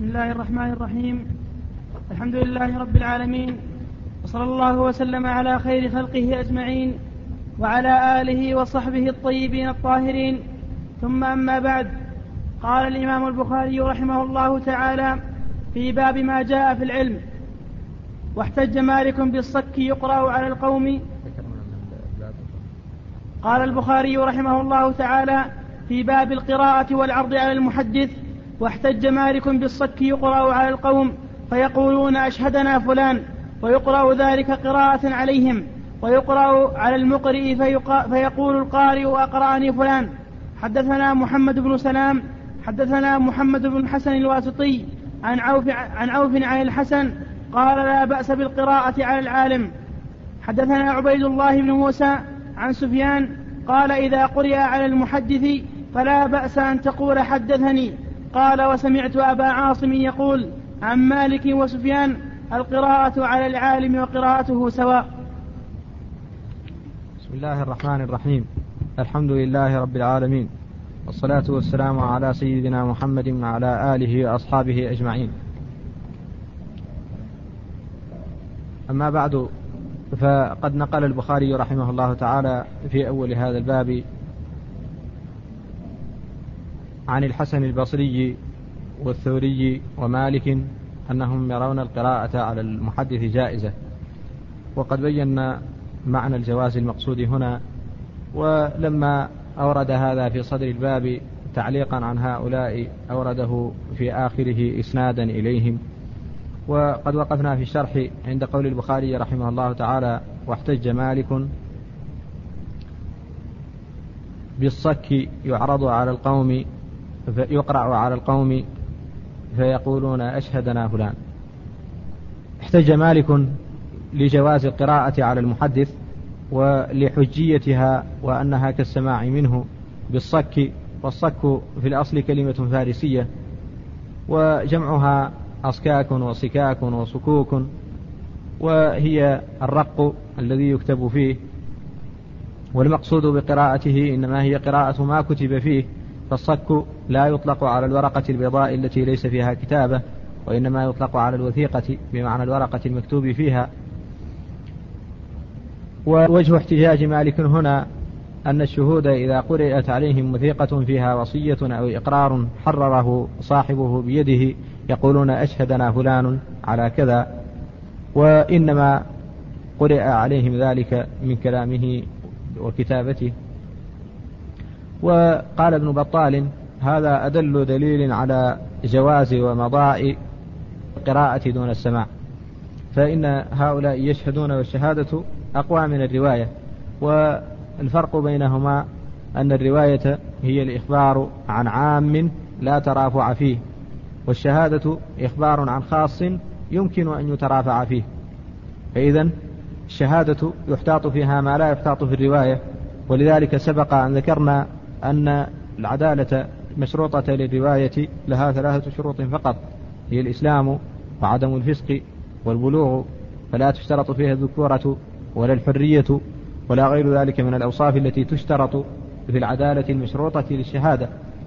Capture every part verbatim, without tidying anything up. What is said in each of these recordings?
بسم الله الرحمن الرحيم. الحمد لله رب العالمين، وصلى الله وسلم على خير خلقه أجمعين وعلى آله وصحبه الطيبين الطاهرين، ثم أما بعد. قال الإمام البخاري رحمه الله تعالى في باب ما جاء في العلم: واحتج مالك بالصك يقرأ على القوم. قال البخاري رحمه الله تعالى في باب القراءة والعرض على المحدث: واحتج مالك بالصك يقرأ على القوم فيقولون أشهدنا فلان، ويقرأ ذلك قراءة عليهم، ويقرأ على المقرئ فيقول القارئ أقرأني فلان. حدثنا محمد بن سلام حدثنا محمد بن حسن الواسطي عن عوف عن عوف عن الحسن قال: لا بأس بالقراءة على العالم. حدثنا عبيد الله بن موسى عن سفيان قال: إذا قرئ على المحدث فلا بأس أن تقول حدثني. قال: وسمعت أبا عاصم يقول عن مالك وسفيان: القراءة على العالم وقراءته سواء. بسم الله الرحمن الرحيم. الحمد لله رب العالمين، والصلاة والسلام على سيدنا محمد وعلى آله وأصحابه أجمعين. أما بعد، فقد نقل البخاري رحمه الله تعالى في أول هذا الباب عن الحسن البصري والثوري ومالك أنهم يرون القراءة على المحدث جائزة، وقد بينا معنى الجواز المقصود هنا. ولما أورد هذا في صدر الباب تعليقا عن هؤلاء أورده في آخره إسنادا إليهم. وقد وقفنا في الشرح عند قول البخاري رحمه الله تعالى: واحتج مالك بالصك يعرض على القوم يقرأ على القوم فيقولون أشهدنا فلان. احتج مالك لجواز القراءة على المحدث ولحجيتها وأنها كالسماع منه بالصك، والصك في الأصل كلمة فارسية وجمعها أصكاك وصكاك وصكوك، وهي الرق الذي يكتب فيه، والمقصود بقراءته إنما هي قراءة ما كتب فيه. فالصك لا يطلق على الورقة البيضاء التي ليس فيها كتابة، وإنما يطلق على الوثيقة بمعنى الورقة المكتوب فيها. ووجه احتجاج مالك هنا أن الشهود إذا قرأت عليهم وثيقة فيها وصية أو إقرار حرره صاحبه بيده يقولون أشهدنا فلان على كذا، وإنما قرأ عليهم ذلك من كلامه وكتابته. وقال ابن بطال: هذا أدل دليل على جواز ومضاء القراءة دون السماع، فإن هؤلاء يشهدون والشهادة أقوى من الرواية، والفرق بينهما أن الرواية هي الإخبار عن عام لا ترافع فيه، والشهادة إخبار عن خاص يمكن أن يترافع فيه. فإذن الشهادة يحتاط فيها ما لا يحتاط في الرواية، ولذلك سبق أن ذكرنا أن العدالة مشروطة للرواية لها ثلاثة شروط فقط: هي الإسلام وعدم الفسق والبلوغ، فلا تشترط فيها الذكورة ولا الحرية ولا غير ذلك من الأوصاف التي تشترط في العدالة المشروطة للشهادة.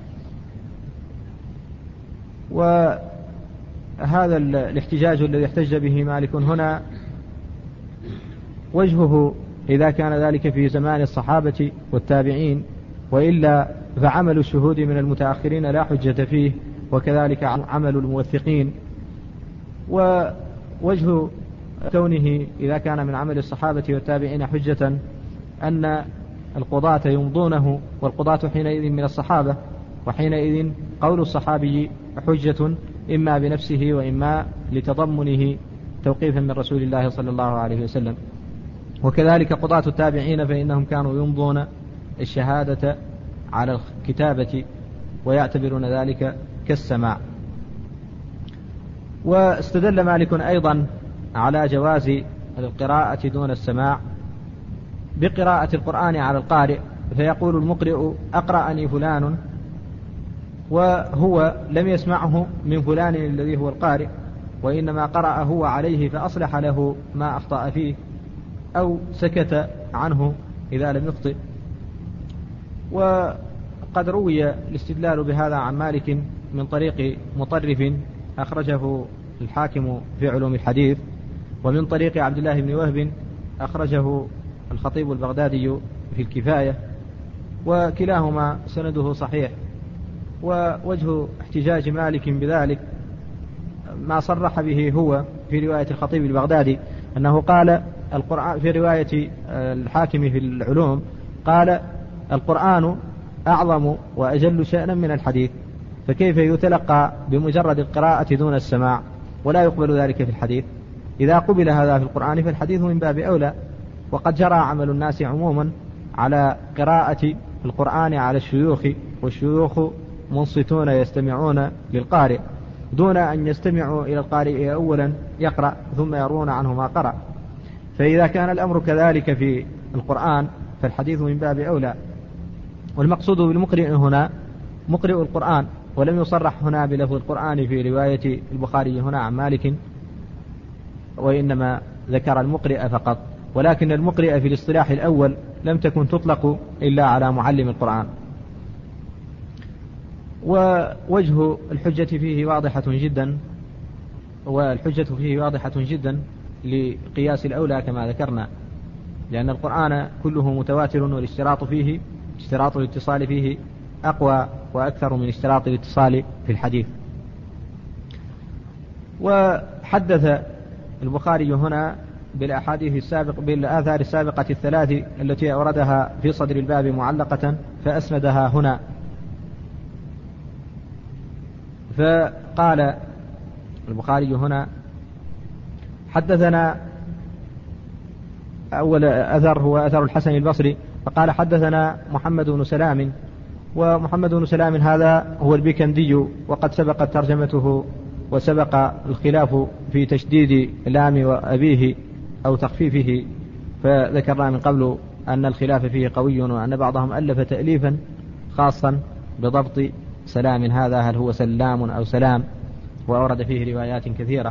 وهذا الاحتجاج الذي احتج به مالك هنا وجهه إذا كان ذلك في زمان الصحابة والتابعين، وإلا فعمل الشهود من المتأخرين لا حجة فيه، وكذلك عمل الموثقين. ووجه كونه إذا كان من عمل الصحابة والتابعين حجة أن القضاة يمضونه، والقضاة حينئذ من الصحابة، وحينئذ قول الصحابي حجة إما بنفسه وإما لتضمنه توقيفا من رسول الله صلى الله عليه وسلم. وكذلك قضاة التابعين فإنهم كانوا يمضون الشهادة على الكتابة ويعتبرون ذلك كالسماع. واستدل مالك أيضا على جواز القراءة دون السماع بقراءة القرآن على القارئ، فيقول المقرئ أقرأني فلان، وهو لم يسمعه من فلان الذي هو القارئ، وإنما قرأ هو عليه فأصلح له ما أخطأ فيه أو سكت عنه إذا لم يخطئ. وقد روي الاستدلال بهذا عن مالك من طريق مطرف أخرجه الحاكم في علوم الحديث، ومن طريق عبد الله بن وهب أخرجه الخطيب البغدادي في الكفاية، وكلاهما سنده صحيح. ووجه احتجاج مالك بذلك ما صرح به هو في رواية الخطيب البغدادي، أنه قال القرآن في رواية الحاكم في العلوم قال القرآن أعظم وأجل شأنا من الحديث، فكيف يتلقى بمجرد القراءة دون السماع ولا يقبل ذلك في الحديث؟ إذا قبل هذا في القرآن فالحديث من باب أولى. وقد جرى عمل الناس عموما على قراءة القرآن على الشيوخ، والشيوخ منصتون يستمعون للقارئ دون أن يستمعوا إلى القارئ أولا يقرأ ثم يرون عنه ما قرأ. فإذا كان الأمر كذلك في القرآن فالحديث من باب أولى. والمقصود بالمقرئ هنا مقرئ القرآن، ولم يصرح هنا بلفظ القرآن في رواية البخاري هنا عن مالك، وإنما ذكر المقرئ فقط. ولكن المقرئ في الاصطلاح الأول لم تكن تطلق إلا على معلم القرآن. ووجه الحجة فيه واضحة جدا، والحجة فيه واضحة جدا لقياس الأولى كما ذكرنا، لأن القرآن كله متواتر، والاشتراط فيه اشتراط الاتصال فيه أقوى وأكثر من اشتراط الاتصال في الحديث. وحدث البخاري هنا بالأحاديث السابق بالآثار السابقة الثلاث التي أوردها في صدر الباب معلقة فأسندها هنا، فقال البخاري هنا حدثنا أول أثر هو أثر الحسن البصري، فقال حدثنا محمد بن سلام. ومحمد بن سلام هذا هو البيكندي، وقد سبقت ترجمته وسبق الخلاف في تشديد لام وأبيه أو تخفيفه، فذكرنا من قبل أن الخلاف فيه قوي، وأن بعضهم ألف تأليفا خاصا بضبط سلام هذا هل هو سلام أو سلام، وأورد فيه روايات كثيرة.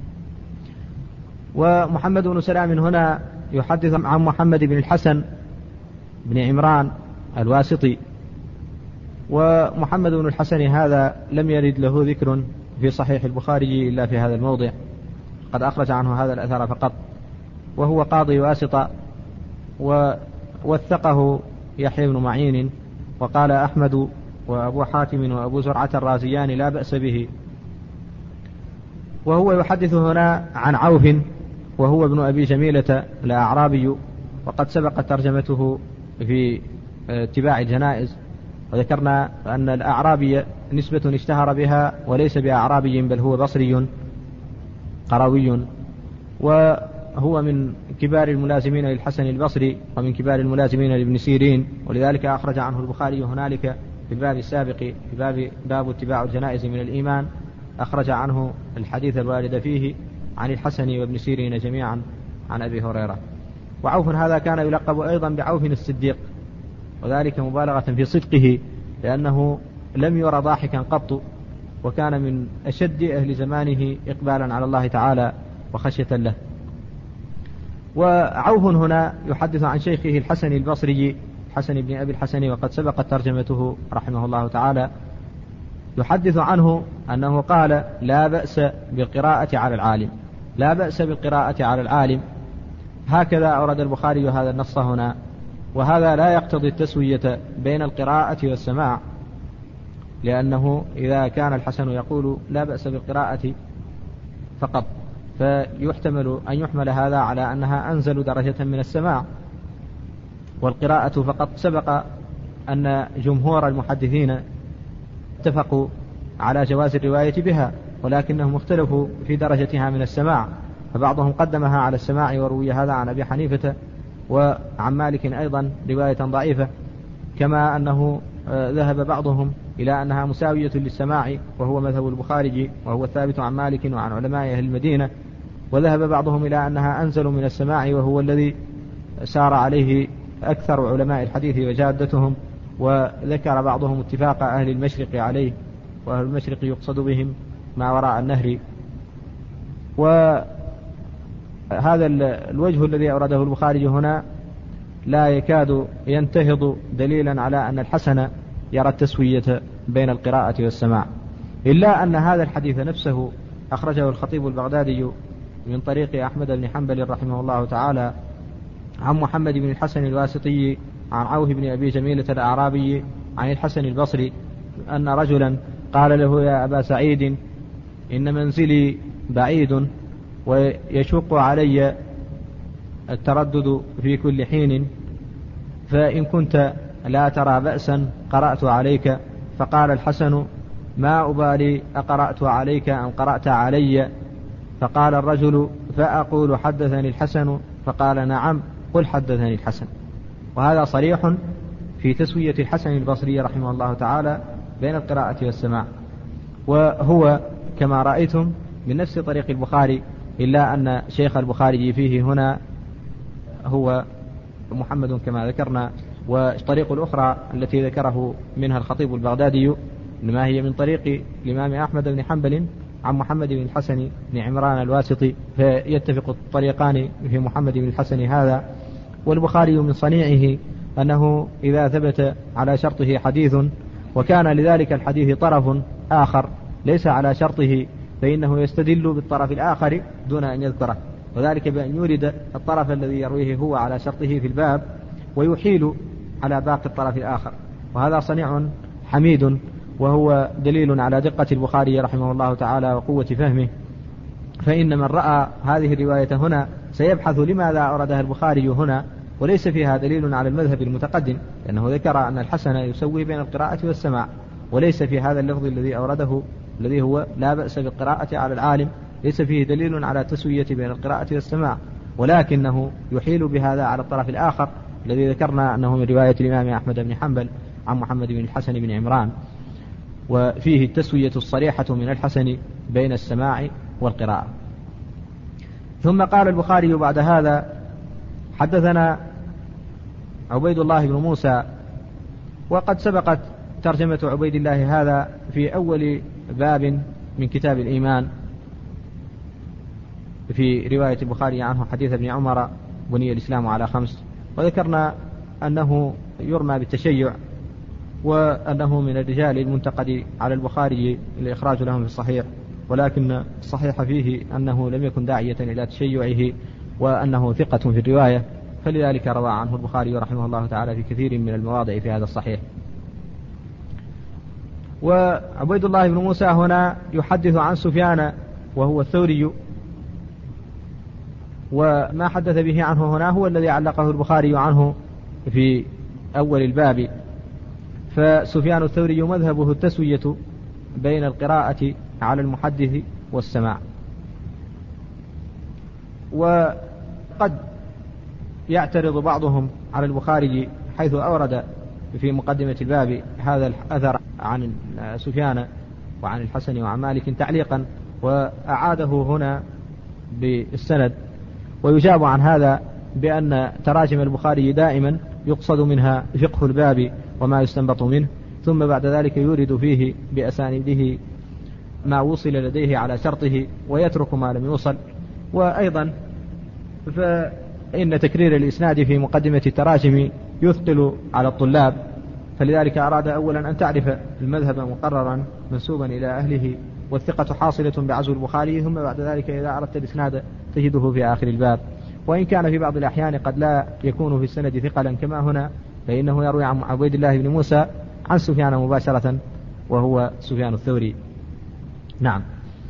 ومحمد بن سلام هنا يحدث عن محمد بن الحسن بن عمران الواسطي، ومحمد بن الحسن هذا لم يرد له ذكر في صحيح البخاري إلا في هذا الموضع، قد أخرج عنه هذا الأثر فقط، وهو قاضي واسطة، ووثقه يحيى بن معين، وقال أحمد وأبو حاتم وأبو زرعة الرازيان لا بأس به. وهو يحدث هنا عن عوف، وهو ابن أبي جميلة الأعرابي، وقد سبقت ترجمته في اتباع الجنائز، وذكرنا أن الأعرابي نسبة اشتهر بها وليس بأعرابي بل هو بصري قروي، وهو من كبار الملازمين للحسن البصري ومن كبار الملازمين لابن سيرين، ولذلك أخرج عنه البخاري هنالك في الباب السابق في باب, باب اتباع الجنائز من الإيمان، أخرج عنه الحديث الوارد فيه عن الحسن وابن سيرين جميعا عن أبي هريرة. وعوف هذا كان يلقب أيضا بعوف الصديق، وذلك مبالغة في صدقه، لأنه لم يرى ضاحكا قط، وكان من أشد أهل زمانه إقبالا على الله تعالى وخشية له. وعوف هنا يحدث عن شيخه الحسن البصري حسن بن أبي الحسن، وقد سبقت ترجمته رحمه الله تعالى، يحدث عنه أنه قال لا بأس بالقراءة على العالم، لا بأس بالقراءة على العالم. هكذا أورد البخاري هذا النص هنا، وهذا لا يقتضي التسوية بين القراءة والسماع، لأنه إذا كان الحسن يقول لا بأس بالقراءة فقط فيحتمل أن يحمل هذا على أنها أنزل درجة من السماع، والقراءة فقط سبق أن جمهور المحدثين اتفقوا على جواز الرواية بها، ولكنهم اختلفوا في درجتها من السماع، فبعضهم قدمها على السماع، وروي هذا عن أبي حنيفة وعن مالك أيضا رواية ضعيفة، كما أنه ذهب بعضهم إلى أنها مساوية للسماع، وهو مذهب البخاري وهو الثابت عن مالك وعن علماء أهل المدينة، وذهب بعضهم إلى أنها أنزل من السماع، وهو الذي سار عليه أكثر علماء الحديث وجادتهم، وذكر بعضهم اتفاق أهل المشرق عليه، وأهل المشرق يقصد بهم ما وراء النهر. وهذا الوجه الذي أورده البخاري هنا لا يكاد ينتهض دليلا على أن الحسن يرى التسوية بين القراءة والسماع، إلا أن هذا الحديث نفسه أخرجه الخطيب البغدادي من طريق أحمد بن حنبل رحمه الله تعالى عن محمد بن الحسن الواسطي عن عوف بن أبي جميلة الأعرابي عن الحسن البصري أن رجلا قال له: يا أبا سعيد، إن منزلي بعيد ويشق علي التردد في كل حين، فإن كنت لا ترى بأسا قرأت عليك. فقال الحسن: ما أبالي أقرأت عليك أم قرأت علي؟ فقال الرجل: فأقول حدثني الحسن؟ فقال: نعم، قل حدثني الحسن. وهذا صريح في تسوية الحسن البصري رحمه الله تعالى بين القراءة والسماع، وهو كما رأيتم من نفس طريق البخاري، إلا أن شيخ البخاري فيه هنا هو محمد كما ذكرنا، والطريق الأخرى التي ذكره منها الخطيب البغدادي إنما هي من طريق الإمام أحمد بن حنبل عن محمد بن الحسن بن عمران الواسطي، فيتفق الطريقان في محمد بن الحسن هذا. والبخاري من صنيعه أنه إذا ثبت على شرطه حديث وكان لذلك الحديث طرف آخر ليس على شرطه، فإنه يستدل بالطرف الآخر دون أن يذكره، وذلك بأن يورد الطرف الذي يرويه هو على شرطه في الباب ويحيل على باقي الطرف الآخر، وهذا صنيع حميد، وهو دليل على دقة البخاري رحمه الله تعالى وقوة فهمه. فإن من رأى هذه الرواية هنا سيبحث لماذا أوردها البخاري هنا وليس فيها دليل على المذهب المتقدم، لأنه ذكر أن الحسن يسوي بين القراءة والسماع، وليس في هذا اللفظ الذي أورده الذي هو لا بأس بالقراءة على العالم ليس فيه دليل على التسوية بين القراءة والسماع، ولكنه يحيل بهذا على الطرف الآخر الذي ذكرنا أنه من رواية الإمام أحمد بن حنبل عن محمد بن الحسن بن عمران، وفيه التسوية الصريحة من الحسن بين السماع والقراءة. ثم قال البخاري بعد هذا: حدثنا عبيد الله بن موسى. وقد سبقت ترجمة عبيد الله هذا في أول باب من كتاب الإيمان في رواية البخاري عنه حديث ابن عمر: بني الإسلام على خمس، وذكرنا أنه يرمى بالتشيع، وأنه من الرجال المنتقد على البخاري الإخراج لهم في الصحيح، ولكن الصحيح فيه أنه لم يكن داعية إلى تشيعه، وأنه ثقة في الرواية، فلذلك روى عنه البخاري رحمه الله تعالى في كثير من المواضع في هذا الصحيح. وعبيد الله بن موسى هنا يحدث عن سفيان وهو الثوري، وما حدث به عنه هنا هو الذي علقه البخاري عنه في أول الباب. فسفيان الثوري مذهبه التسوية بين القراءة على المحدث والسماع. وقد يعترض بعضهم على البخاري حيث أورد في مقدمة الباب هذا الأثر عن سفيان وعن الحسن وعن مالك تعليقا، وأعاده هنا بالسند، ويجاب عن هذا بأن تراجم البخاري دائما يقصد منها فقه الباب وما يستنبط منه، ثم بعد ذلك يورد فيه بأسانيده ما وصل لديه على شرطه ويترك ما لم يوصل. وأيضا فإن تكرير الإسناد في مقدمة التراجم يثقل على الطلاب، فلذلك أراد أولا أن تعرف المذهب مقررا منسوبا إلى أهله والثقة حاصلة بعزو البخاري، ثم بعد ذلك إذا أردت الإسناد تجده في آخر الباب. وإن كان في بعض الأحيان قد لا يكون في السند ثقلا كما هنا، فإنه يروي عن عبيد الله بن موسى عن سفيان مباشرة وهو سفيان الثوري. نعم.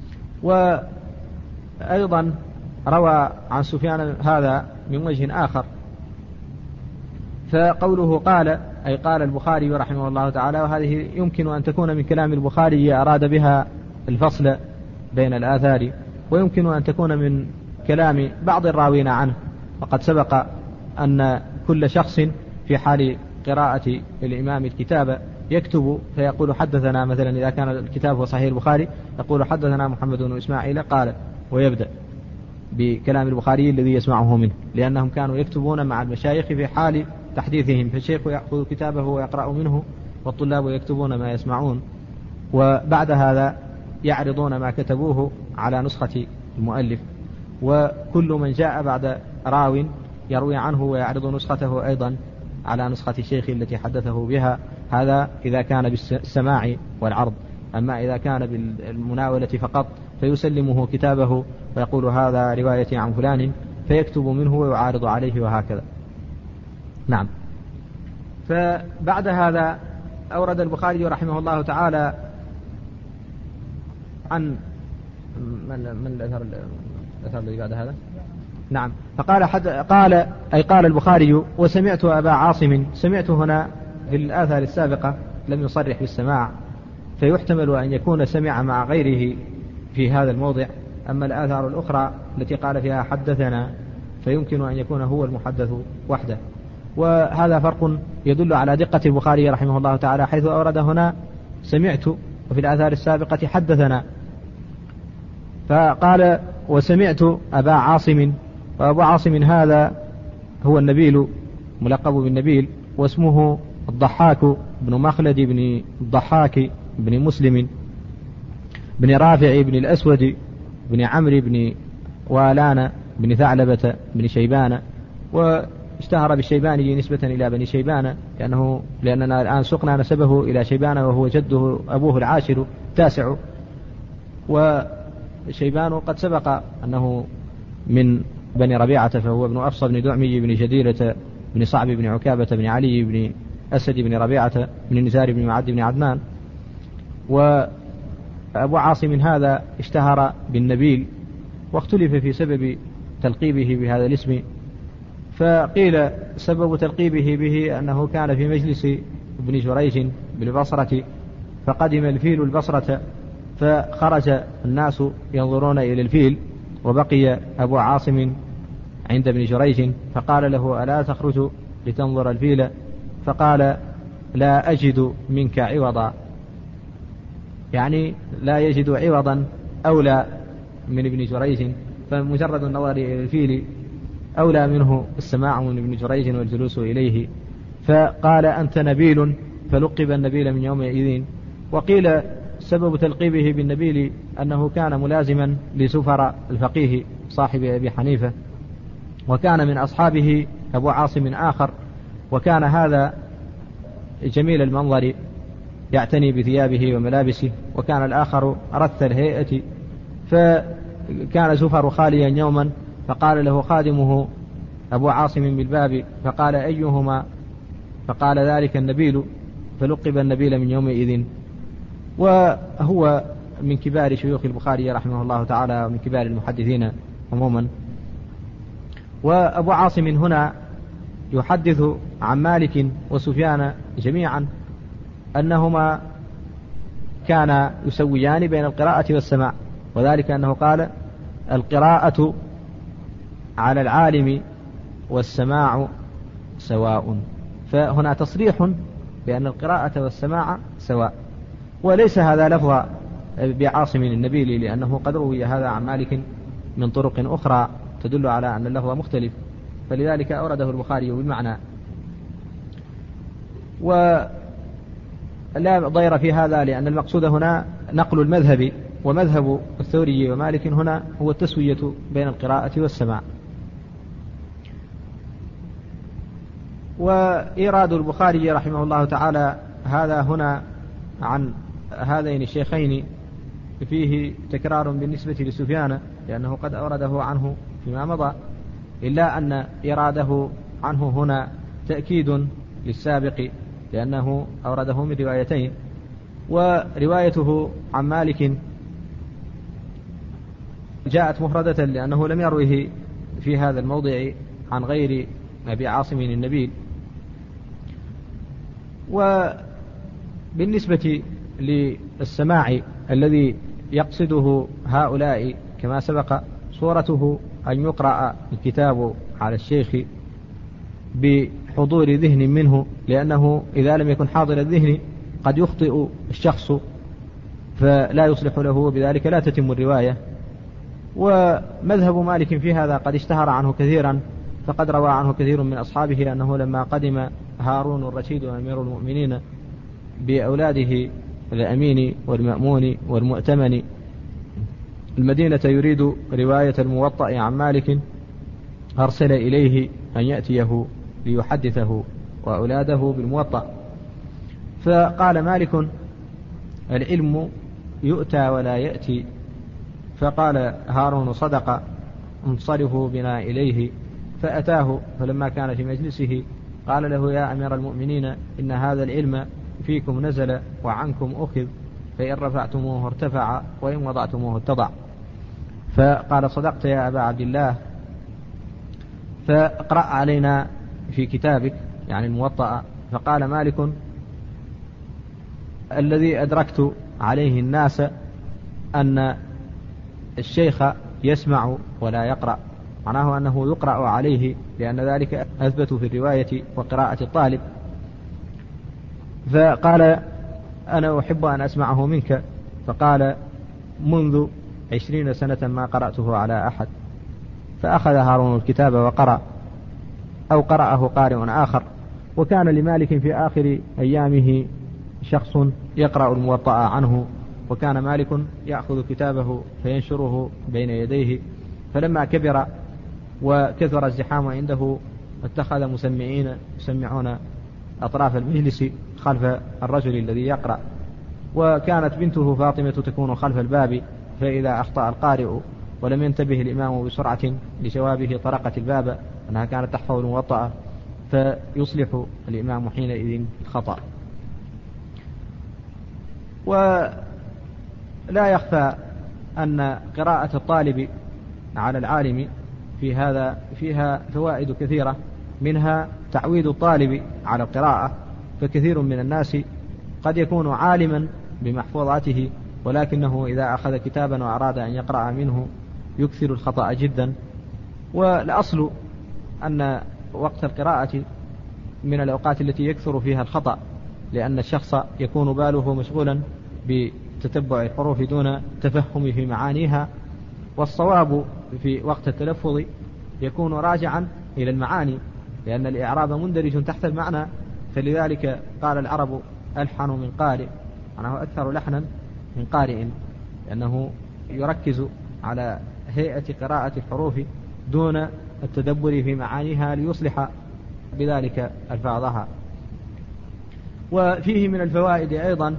وأيضا روى عن سفيان هذا من وجه آخر، فقوله قال أي قال البخاري رحمه الله تعالى، وهذه يمكن أن تكون من كلام البخاري أراد بها الفصل بين الآثار، ويمكن أن تكون من كلام بعض الراوين عنه. وقد سبق أن كل شخص في حال قراءة الإمام الكتاب يكتب فيقول حدثنا، مثلا إذا كان الكتاب هو صحيح البخاري يقول حدثنا محمد بن إسماعيل قال، ويبدأ بكلام البخاري الذي يسمعه منه، لأنهم كانوا يكتبون مع المشايخ في حال تحديثهم، فالشيخ يأخذ كتابه ويقرأ منه والطلاب يكتبون ما يسمعون، وبعد هذا يعرضون ما كتبوه على نسخة المؤلف. وكل من جاء بعد راو يروي عنه ويعرض نسخته أيضا على نسخة الشيخ التي حدثه بها، هذا إذا كان بالسماع والعرض. أما إذا كان بالمناولة فقط فيسلمه كتابه ويقول هذا روايتي عن فلان فيكتب منه ويعارض عليه وهكذا. نعم. فبعد هذا أورد البخاري رحمه الله تعالى عن من من الأثر الأثر الذي بعد هذا. نعم. فقال حد قال أي قال البخاري وسمعت أبا عاصم. سمعت هنا في الآثار السابقة لم يصرح بالسماع، فيحتمل أن يكون سمع مع غيره في هذا الموضع. أما الآثار الأخرى التي قال فيها حدثنا فيمكن أن يكون هو المحدث وحده، وهذا فرق يدل على دقة البخاري رحمه الله تعالى، حيث أورد هنا سمعت وفي الآثار السابقة حدثنا. فقال وسمعت أبا عاصم، وأبو عاصم هذا هو النبيل ملقب بالنبيل، واسمه الضحاك بن مخلد بن الضحاك بن مسلم بن رافع بن الأسود بن عمرو بن والان بن ثعلبة بن شيبان، واشتهر بالشيباني نسبة إلى بني شيبان، لأنه لأننا الآن سقنا نسبه إلى شيبان وهو جده أبوه العاشر التاسع، وشيبان قد سبق أنه من بني ربيعة، فهو ابن أفصى بن دعمي بن جديرة بن صعب بن عكابة بن علي بن أسد بن ربيعة بن نزار بن معد بن عدنان. وأبو عاصم هذا اشتهر بالنبيل، واختلف في سبب تلقيبه بهذا الاسم، فقيل سبب تلقيبه به أنه كان في مجلس ابن جريج بالبصرة، فقدم الفيل البصرة، فخرج الناس ينظرون إلى الفيل، وبقي أبو عاصم عند ابن جريج، فقال له ألا تخرج لتنظر الفيل؟ فقال لا أجد منك عوضا، يعني لا يجد عوضا أولى من ابن جريج، فمجرد النظر إلى الفيل أولى منه السماع من ابن جريج والجلوس إليه. فقال أنت نبيل، فلقب النبيل من يومئذ. وقيل سبب تلقيبه بالنبيل أنه كان ملازما لسفر الفقيه صاحب أبي حنيفة، وكان من أصحابه أبو عاصم آخر، وكان هذا جميل المنظر يعتني بثيابه وملابسه، وكان الآخر رث الهيئة. فكان زفر خاليا يوما، فقال له خادمه أبو عاصم بالباب، فقال أيهما؟ فقال ذلك النبيل، فلقب النبيل من يومئذ. وهو من كبار شيوخ البخاري رحمه الله تعالى، ومن كبار المحدثين عموما. وأبو عاصم هنا يحدث عن مالك وسفيان جميعا أنهما كانا يسويان بين القراءة والسماع، وذلك أنه قال القراءة على العالم والسماع سواء، فهنا تصريح بأن القراءة والسماع سواء، وليس هذا لفظ بعاصم النبيلي، لأنه قد روي هذا عن مالك من طرق أخرى تدل على أن اللفظ مختلف، فلذلك أورده البخاري بالمعنى. ولا ضير في هذا، لأن المقصود هنا نقل المذهب، ومذهب الثوري ومالك هنا هو التسوية بين القراءة والسماع. وإيراد البخاري رحمه الله تعالى هذا هنا عن هذين الشيخين فيه تكرار بالنسبة لسفيان، لأنه قد أورده عنه فيما مضى، إلا أن إراده عنه هنا تأكيد للسابق، لأنه أورده من روايتين. وروايته عن مالك جاءت مفردة، لأنه لم يروه في هذا الموضع عن غير أبي عاصم النبيل. وبالنسبة للسماع الذي يقصده هؤلاء كما سبق، صورته أن يقرأ الكتاب على الشيخ بحضور ذهن منه، لأنه إذا لم يكن حاضر الذهن قد يخطئ الشخص فلا يصلح له، وبذلك لا تتم الرواية. ومذهب مالك في هذا قد اشتهر عنه كثيرا، فقد روى عنه كثير من أصحابه أنه لما قدم هارون الرشيد أمير المؤمنين بأولاده الأمين والمأمون والمؤتمن المدينة يريد رواية الموطأ عن مالك، أرسل إليه أن يأتيه ليحدثه وأولاده بالموطأ. فقال مالك العلم يؤتى ولا يأتي. فقال هارون صدق، انصرفوا بنا إليه. فأتاه، فلما كان في مجلسه قال له يا أمير المؤمنين إن هذا العلم فيكم نزل وعنكم أخذ، فإن رفعتموه ارتفع وإن وضعتموه اتضع. فقال صدقت يا أبا عبد الله، فاقرأ علينا في كتابك يعني الموطأ. فقال مالك الذي أدركت عليه الناس أن الشيخ يسمع ولا يقرأ، معناه أنه يقرأ عليه، لأن ذلك أثبت في الرواية وقراءة الطالب. فقال أنا أحب أن أسمعه منك. فقال منذ عشرين سنة ما قرأته على أحد. فأخذ هارون الكتاب وقرأ، أو قرأه قارئ آخر. وكان لمالك في آخر أيامه شخص يقرأ الموطأ عنه، وكان مالك يأخذ كتابه فينشره بين يديه. فلما كبر وكثر الزحام عنده اتخذ مسمعين يسمعون أطراف المجلس خلف الرجل الذي يقرأ. وكانت بنته فاطمة تكون خلف الباب، فإذا أخطأ القارئ ولم ينتبه الإمام بسرعة لجوابه طرقت الباب، أنها كانت تحفظ الموطأ، فيصلح الإمام حينئذ الخطأ. ولا يخفى أن قراءة الطالب على العالم في هذا فيها فوائد كثيرة، منها تعويد الطالب على القراءة. فكثير من الناس قد يكون عالما بمحفوظاته، ولكنه إذا أخذ كتابا وأراد أن يقرأ منه يكثر الخطأ جدا. والأصل أن وقت القراءة من الأوقات التي يكثر فيها الخطأ، لأن الشخص يكون باله مشغولا بتتبع الحروف دون تفهم في معانيها، والصواب في وقت التلفظ يكون راجعا إلى المعاني، لأن الإعراب مندرج تحت المعنى. فلذلك قال العرب ألحن من قارئ، معناه أكثر لحنا من قارئ، لأنه يركز على هيئة قراءة الحروف دون التدبر في معانيها ليصلح بذلك ألفاظها. وفيه من الفوائد أيضا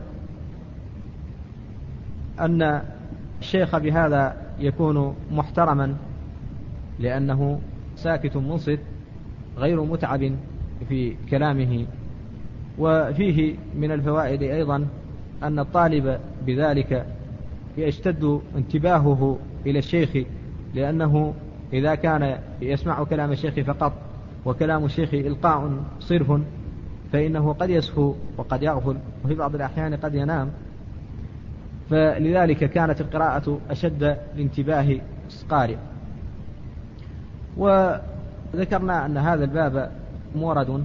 أن الشيخ بهذا يكون محترما، لأنه ساكت منصت غير متعب في كلامه. وفيه من الفوائد أيضا أن الطالب بذلك يشتد انتباهه إلى الشيخ، لأنه إذا كان يسمع كلام الشيخ فقط وكلام الشيخ إلقاء صرف فإنه قد يسهو وقد يغفل، وفي بعض الأحيان قد ينام. فلذلك كانت القراءة أشد لانتباه القارئ. وذكرنا أن هذا الباب مورد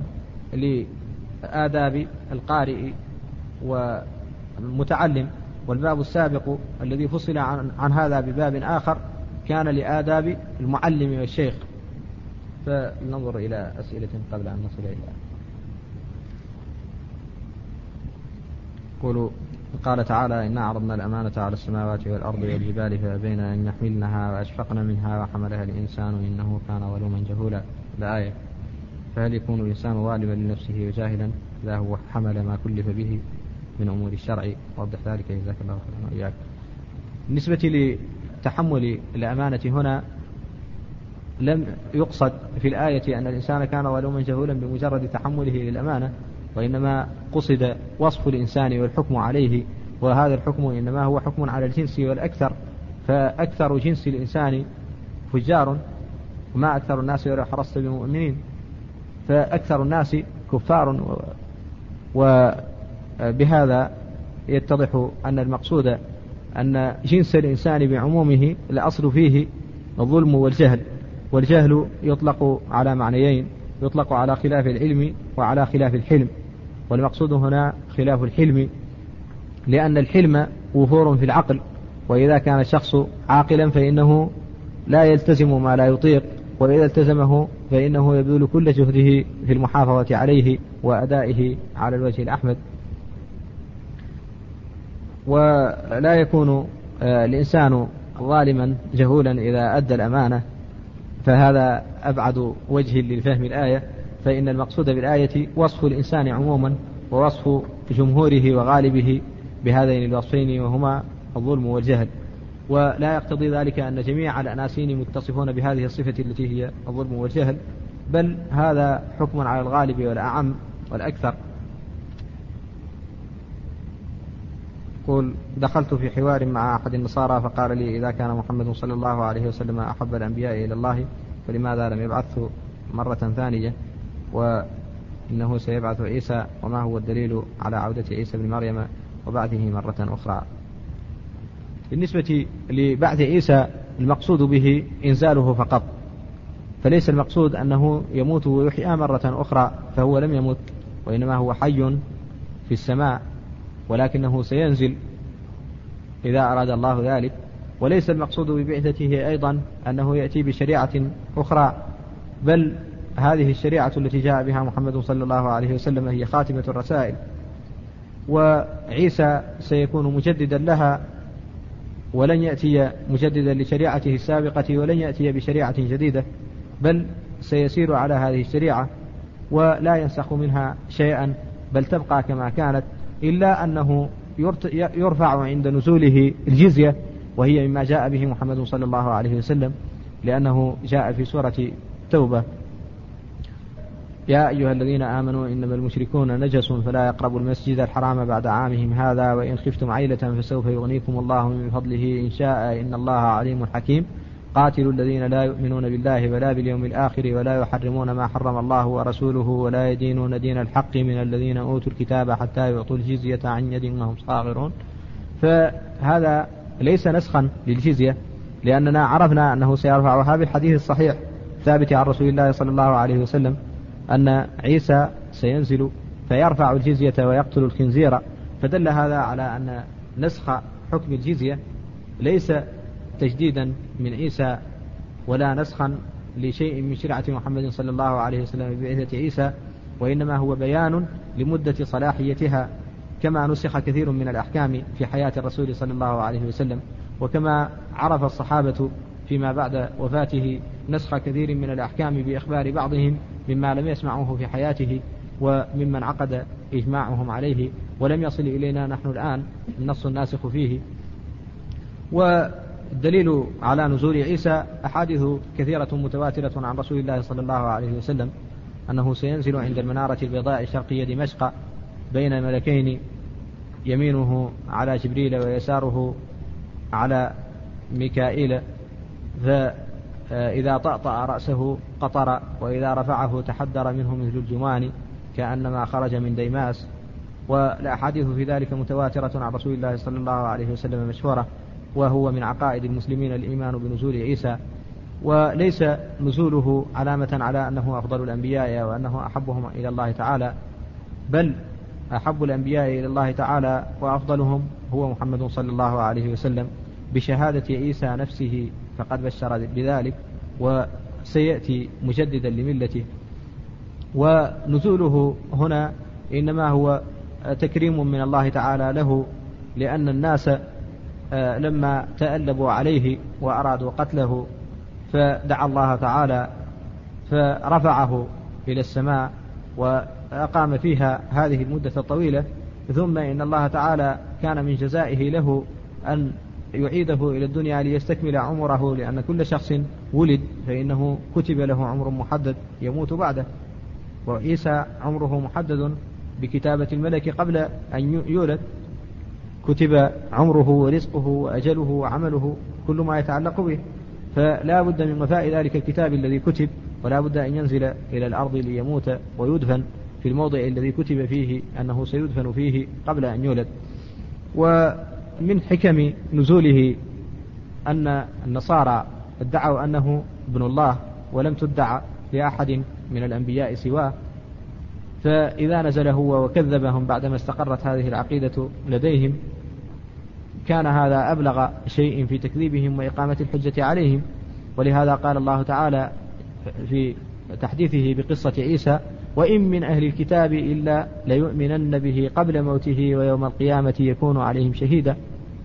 لآداب القارئ والمتعلم، والباب السابق الذي فصل عن, عن هذا بباب آخر كان لآداب المعلم والشيخ. فلننظر إلى أسئلة قبل أن نصل إلى قولوا. قال تعالى إنا عرضنا الأمانة على السماوات والأرض والجبال فأبين أن يحملنها وأشفقن منها وحملها الإنسان إنه كان ظلوما جهولا. الآية. فهل يكون الإنسان ظالما لنفسه وجاهلا إذا هو حمل ما كلف به من أمور الشرع؟ وضح ذلك جزاك الله خيرا وإياك. بالنسبة لتحمل الأمانة هنا لم يقصد في الآية أن الإنسان كان ظلوما جهولا بمجرد تحمله للأمانة، وإنما قصد وصف الإنسان والحكم عليه، وهذا الحكم إنما هو حكم على الجنس والأكثر. فأكثر جنس الإنسان فجار، وما أكثر الناس ولو حرصت بمؤمنين، فأكثر الناس كفار. وبهذا يتضح أن المقصود أن جنس الإنسان بعمومه الأصل فيه الظلم والجهل، والجهل يطلق على معنيين، يطلق على خلاف العلم وعلى خلاف الحلم، والمقصود هنا خلاف الحلم، لأن الحلم وفور في العقل، وإذا كان الشخص عاقلا فإنه لا يلتزم ما لا يطيق، وإذا التزمه فإنه يبذل كل جهده في المحافظة عليه وأدائه على الوجه الأحمد. ولا يكون الإنسان ظالما جهولا إذا أدى الأمانة، فهذا أبعد وجه للفهم الآية. فإن المقصود بالآية وصف الإنسان عموما ووصف جمهوره وغالبه بهذين الوصفين وهما الظلم والجهل. ولا يقتضي ذلك أن جميع الأناسين متصفون بهذه الصفة التي هي الظلم والجهل، بل هذا حكم على الغالب والأعم والأكثر. يقول: دخلت في حوار مع أحد النصارى فقال لي: إذا كان محمد صلى الله عليه وسلم أحب الأنبياء إلى الله فلماذا لم يبعثه مرة ثانية وإنه سيبعث عيسى، وما هو الدليل على عودة عيسى بن مريم وبعثه مرة أخرى؟ بالنسبة لبعث عيسى المقصود به إنزاله فقط، فليس المقصود أنه يموت ويحيى مرة أخرى، فهو لم يمت وإنما هو حي في السماء، ولكنه سينزل إذا أراد الله ذلك. وليس المقصود ببعثته أيضا أنه يأتي بشريعة أخرى، بل هذه الشريعة التي جاء بها محمد صلى الله عليه وسلم هي خاتمة الرسائل، وعيسى سيكون مجددا لها، ولن يأتي مجددا لشريعته السابقة، ولن يأتي بشريعة جديدة، بل سيسير على هذه الشريعة ولا ينسخ منها شيئا، بل تبقى كما كانت، إلا أنه يرفع عند نزوله الجزية، وهي مما جاء به محمد صلى الله عليه وسلم، لأنه جاء في سورة التوبة: يا أيها الذين آمنوا إنما المشركون نجس فلا يقربوا المسجد الحرام بعد عامهم هذا وإن خفتم عيلة فسوف يغنيكم الله من فضله إن شاء إن الله عليم حكيم. قاتلوا الذين لا يؤمنون بالله ولا باليوم الآخر ولا يحرمون ما حرم الله ورسوله ولا يدينون دين الحق من الذين أوتوا الكتاب حتى يعطوا الجزية عن يد وهم صاغرون. فهذا ليس نسخا للجزية، لأننا عرفنا أنه سيرفعها بالحديث الصحيح ثابت عن رسول الله صلى الله عليه وسلم أن عيسى سينزل فيرفع الجزية ويقتل الخنزير، فدل هذا على أن نسخ حكم الجزية ليس تجديدا من عيسى ولا نسخا لشيء من شريعة محمد صلى الله عليه وسلم ببعثة عيسى، وإنما هو بيان لمدة صلاحيتها، كما نسخ كثير من الأحكام في حياة الرسول صلى الله عليه وسلم، وكما عرف الصحابة فيما بعد وفاته نسخ كثير من الأحكام بإخبار بعضهم مما لم يسمعوه في حياته وممن عقد إجماعهم عليه ولم يصل إلينا نحن الآن النص الناسخ فيه. والدليل على نزول عيسى أحاديث كثيرة متواترة عن رسول الله صلى الله عليه وسلم أنه سينزل عند المنارة البيضاء شرقية دمشق بين ملكين، يمينه على جبريل ويساره على ميكائيل، فإذا طأطأ رأسه قطر وإذا رفعه تحدر منه مثل الجمان كأنما خرج من ديماس. والأحاديث في ذلك متواترة عن رسول الله صلى الله عليه وسلم مشهورة، وهو من عقائد المسلمين الإيمان بنزول عيسى، وليس نزوله علامة على أنه أفضل الأنبياء وأنه أحبهم إلى الله تعالى، بل أحب الأنبياء إلى الله تعالى وأفضلهم هو محمد صلى الله عليه وسلم بشهادة عيسى نفسه، فقد بشر بذلك وسيأتي مجددا لملته. ونزوله هنا إنما هو تكريم من الله تعالى له، لأن الناس لما تألبوا عليه وأرادوا قتله فدعا الله تعالى فرفعه إلى السماء وأقام فيها هذه المدة الطويلة، ثم إن الله تعالى كان من جزائه له أن يعيده إلى الدنيا ليستكمل عمره، لأن كل شخص ولد فإنه كتب له عمر محدد يموت بعده، وعيسى عمره محدد بكتابة الملك قبل أن يولد، كتب عمره ورزقه وأجله وعمله كل ما يتعلق به، فلا بد من وفاء ذلك الكتاب الذي كتب، ولا بد أن ينزل إلى الأرض ليموت ويدفن في الموضع الذي كتب فيه أنه سيدفن فيه قبل أن يولد. ومن حكم نزوله أن النصارى ادعوا أنه ابن الله ولم تدع لأحد من الأنبياء سواه، فإذا نزل هو وكذبهم بعدما استقرت هذه العقيدة لديهم كان هذا أبلغ شيء في تكذيبهم وإقامة الحجة عليهم. ولهذا قال الله تعالى في تحديثه بقصة عيسى: وإن من أهل الكتاب إلا ليؤمنن به قبل موته ويوم القيامة يكون عليهم شهيدا.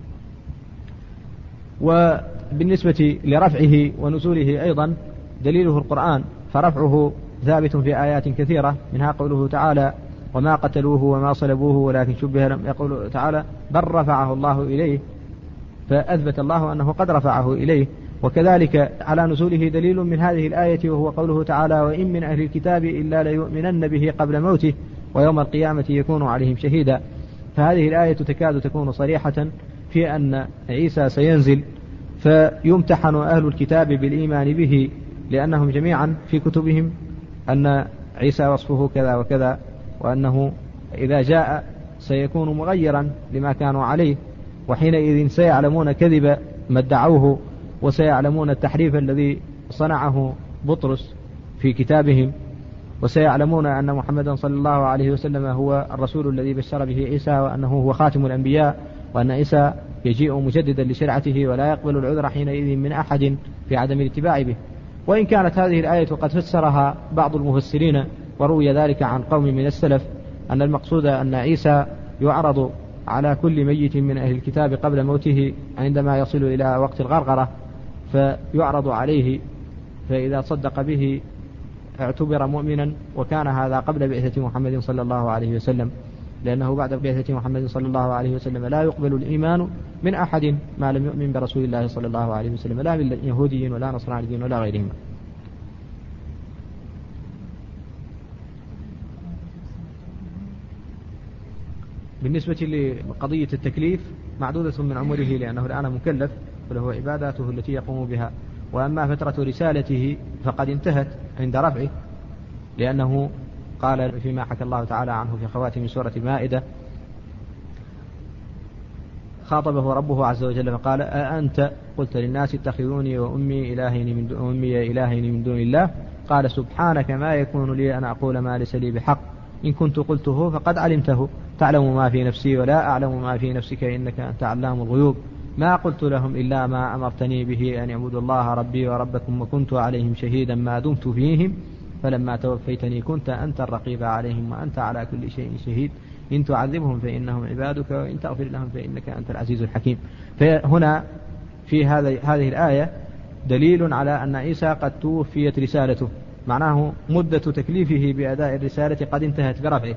وبالنسبة لرفعه ونزوله أيضا دليله القرآن، فرفعه ثابت في آيات كثيرة، منها قوله تعالى: وما قتلوه وما صلبوه ولكن شبه لهم. يقول تعالى بل رفعه الله إليه، فأثبت الله أنه قد رفعه إليه. وكذلك على نزوله دليل من هذه الآية وهو قوله تعالى وإن من أهل الكتاب إلا ليؤمنن به قبل موته ويوم القيامة يكون عليهم شهيدا. فهذه الآية تكاد تكون صريحة في أن عيسى سينزل فيمتحن أهل الكتاب بالإيمان به، لأنهم جميعا في كتبهم أن عيسى وصفه كذا وكذا، وأنه إذا جاء سيكون مغيرا لما كانوا عليه، وحينئذ سيعلمون كذب ما ادعوه، وسيعلمون التحريف الذي صنعه بطرس في كتابهم، وسيعلمون أن محمدا صلى الله عليه وسلم هو الرسول الذي بشر به عيسى، وأنه هو خاتم الأنبياء، وأن عيسى يجيء مجددا لشرعته ولا يقبل العذر حينئذ من أحد في عدم الاتباع به. وإن كانت هذه الآية قد فسرها بعض المفسرين وروي ذلك عن قوم من السلف أن المقصود أن عيسى يعرض على كل ميت من أهل الكتاب قبل موته عندما يصل إلى وقت الغرغرة فيعرض عليه، فإذا صدق به اعتبر مؤمنا، وكان هذا قبل بعثة محمد صلى الله عليه وسلم، لأنه بعد بعثة محمد صلى الله عليه وسلم لا يقبل الإيمان من أحد ما لم يؤمن برسول الله صلى الله عليه وسلم، لا من يهودي ولا نصراني ولا غيرهم. بالنسبة لقضية التكليف معدودة من عمره، لأنه الآن مكلف وله عباداته التي يقوم بها. وأما فترة رسالته فقد انتهت عند رفعه، لأنه قال فيما حكى الله تعالى عنه في خواتم سورة المائدة خاطبه ربه عز وجل فقال أأنت قلت للناس اتخذوني وأمي إلهين من دون, أمي إلهين من دون الله قال سبحانك ما يكون لي أن أقول ما ليس لي بحق إن كنت قلته فقد علمته تعلم ما في نفسي ولا أعلم ما في نفسك إنك أنت علام الغيوب ما قلت لهم إلا ما أمرتني به أن يعبدوا الله ربي وربكم وكنت عليهم شهيدا ما دمت فيهم فلما توفيتني كنت أنت الرقيب عليهم وأنت على كل شيء شهيد إن تعذبهم فإنهم عبادك وإن تغفر لهم فإنك أنت العزيز الحكيم. فهنا في هذه الآية دليل على أن عيسى قد توفيت رسالته، معناه مدة تكليفه بأداء الرسالة قد انتهت برفعه،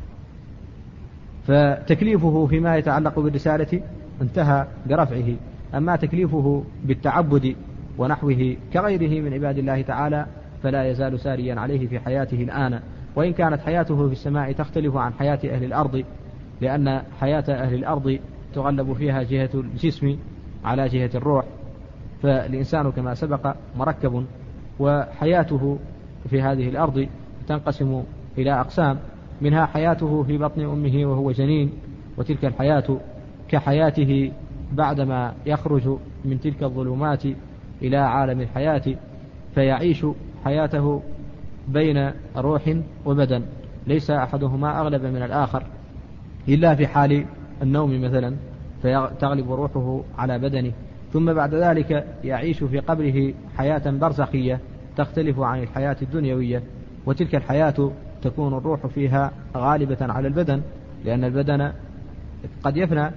فتكليفه فيما يتعلق بالرسالة انتهى برفعه. أما تكليفه بالتعبد ونحوه كغيره من عباد الله تعالى فلا يزال ساريا عليه في حياته الآن، وإن كانت حياته في السماء تختلف عن حياة أهل الأرض، لأن حياة أهل الأرض تغلب فيها جهة الجسم على جهة الروح، فالإنسان كما سبق مركب، وحياته في هذه الأرض تنقسم إلى أقسام، منها حياته في بطن أمه وهو جنين، وتلك الحياة كحياته بعدما يخرج من تلك الظلمات إلى عالم الحياة فيعيش حياته بين روح وبدن، ليس أحدهما أغلب من الآخر إلا في حال النوم مثلا فتغلب روحه على بدنه، ثم بعد ذلك يعيش في قبره حياة برزخية تختلف عن الحياة الدنيوية، وتلك الحياة تكون الروح فيها غالبة على البدن لأن البدن قد يفنى،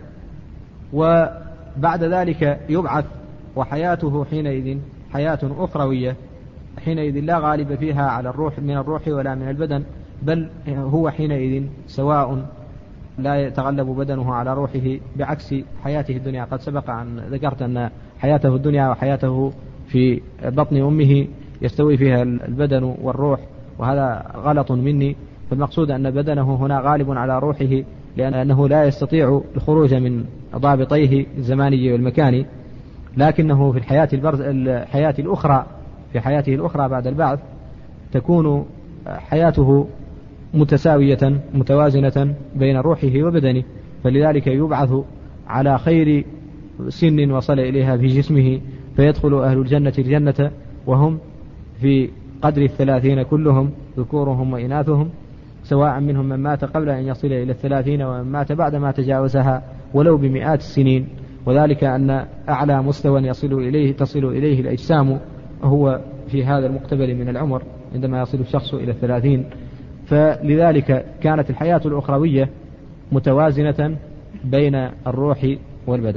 وبعد ذلك يبعث وحياته حينئذ حياة أخروية حينئذ لا غالب فيها على الروح من الروح ولا من البدن، بل هو حينئذ سواء لا يتغلب بدنه على روحه بعكس حياته الدنيا. قد سبق أن ذكرت أن حياته الدنيا وحياته في بطن أمه يستوي فيها البدن والروح، وهذا غلط مني، فالمقصود أن بدنه هنا غالب على روحه لأنه لا يستطيع الخروج من ضابطيه الزماني والمكاني، لكنه في الحياة, البرز الحياة الأخرى في حياته الأخرى بعد البعث تكون حياته متساوية متوازنة بين روحه وبدنه، فلذلك يبعث على خير سن وصل إليها في جسمه، فيدخل أهل الجنة الجنة وهم في قدر الثلاثين كلهم ذكورهم وإناثهم، سواء منهم من مات قبل أن يصل إلى الثلاثين ومن مات بعد ما تجاوزها ولو بمئات السنين، وذلك أن أعلى مستوى يصل إليه تصل إليه الأجسام هو في هذا المقتبل من العمر عندما يصل الشخص إلى الثلاثين. فلذلك كانت الحياة الأخروية متوازنة بين الروح والبدن.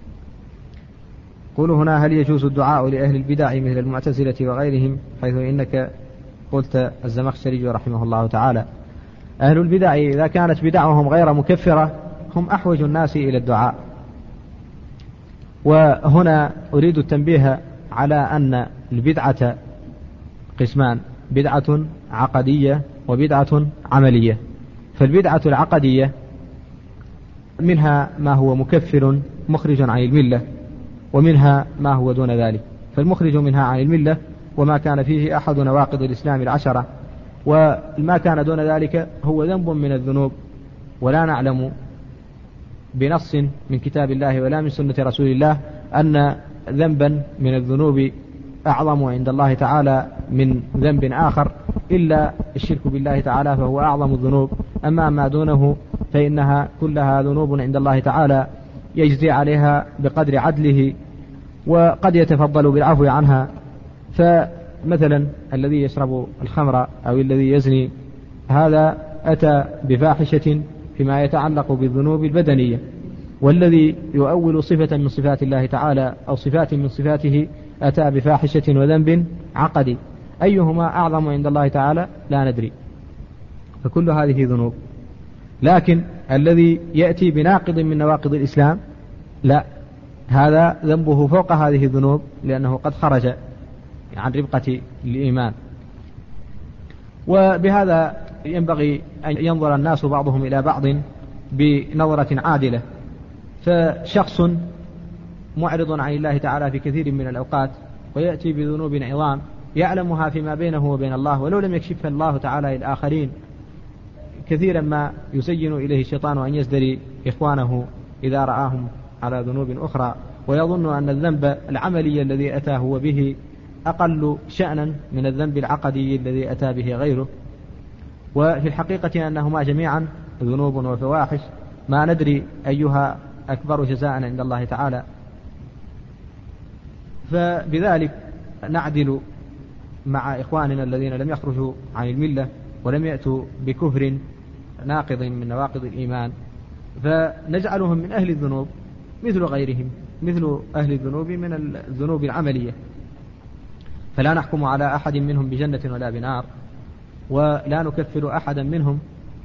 قل هنا هل يجوز الدعاء لأهل البدع مثل المعتزلة وغيرهم، حيث إنك قلت الزمخشري رحمه الله تعالى أهل البدع إذا كانت بدعهم غير مكفرة هم أحوج الناس إلى الدعاء. وهنا أريد التنبيه على أن البدعة قسمان: بدعة عقدية وبدعة عملية. فالبدعة العقدية منها ما هو مكفر مخرج عن الملة، ومنها ما هو دون ذلك. فالمخرج منها عن الملة وما كان فيه أحد نواقض الإسلام العشرة، وما كان دون ذلك هو ذنب من الذنوب، ولا نعلم بنص من كتاب الله ولا من سنة رسول الله أن ذنبا من الذنوب أعظم عند الله تعالى من ذنب آخر إلا الشرك بالله تعالى، فهو أعظم الذنوب. أما ما دونه فإنها كلها ذنوب عند الله تعالى يجزي عليها بقدر عدله، وقد يتفضل بالعفو عنها. فمثلا الذي يشرب الخمر أو الذي يزني هذا أتى بفاحشة فيما يتعلق بالذنوب البدنية، والذي يؤول صفة من صفات الله تعالى أو صفات من صفاته أتى بفاحشة وذنب عقدي. أيهما أعظم عند الله تعالى لا ندري، فكل هذه ذنوب. لكن الذي يأتي بناقض من نواقض الإسلام لا، هذا ذنبه فوق هذه الذنوب، لأنه قد خرج عن ربقة الإيمان. وبهذا ينبغي أن ينظر الناس بعضهم إلى بعض بنظرة عادلة. فشخص معرض عن الله تعالى في كثير من الأوقات ويأتي بذنوب عظام يعلمها فيما بينه وبين الله، ولو لم يكشفها الله تعالى للآخرين، كثيرا ما يسجن إليه الشيطان أن يزدري إخوانه إذا رآهم على ذنوب أخرى، ويظن أن الذنب العملي الذي أتى هو به أقل شأنا من الذنب العقدي الذي أتى به غيره. وفي الحقيقة أنهما جميعا ذنوب وفواحش ما ندري أيها أكبر جزاء عند الله تعالى. فبذلك نعدل مع إخواننا الذين لم يخرجوا عن الملة ولم يأتوا بكفر ناقض من نواقض الإيمان، فنجعلهم من أهل الذنوب مثل غيرهم، مثل أهل الذنوب من الذنوب العملية. فلا نحكم على أحد منهم بجنة ولا بنار، ولا نكفر أحدا منهم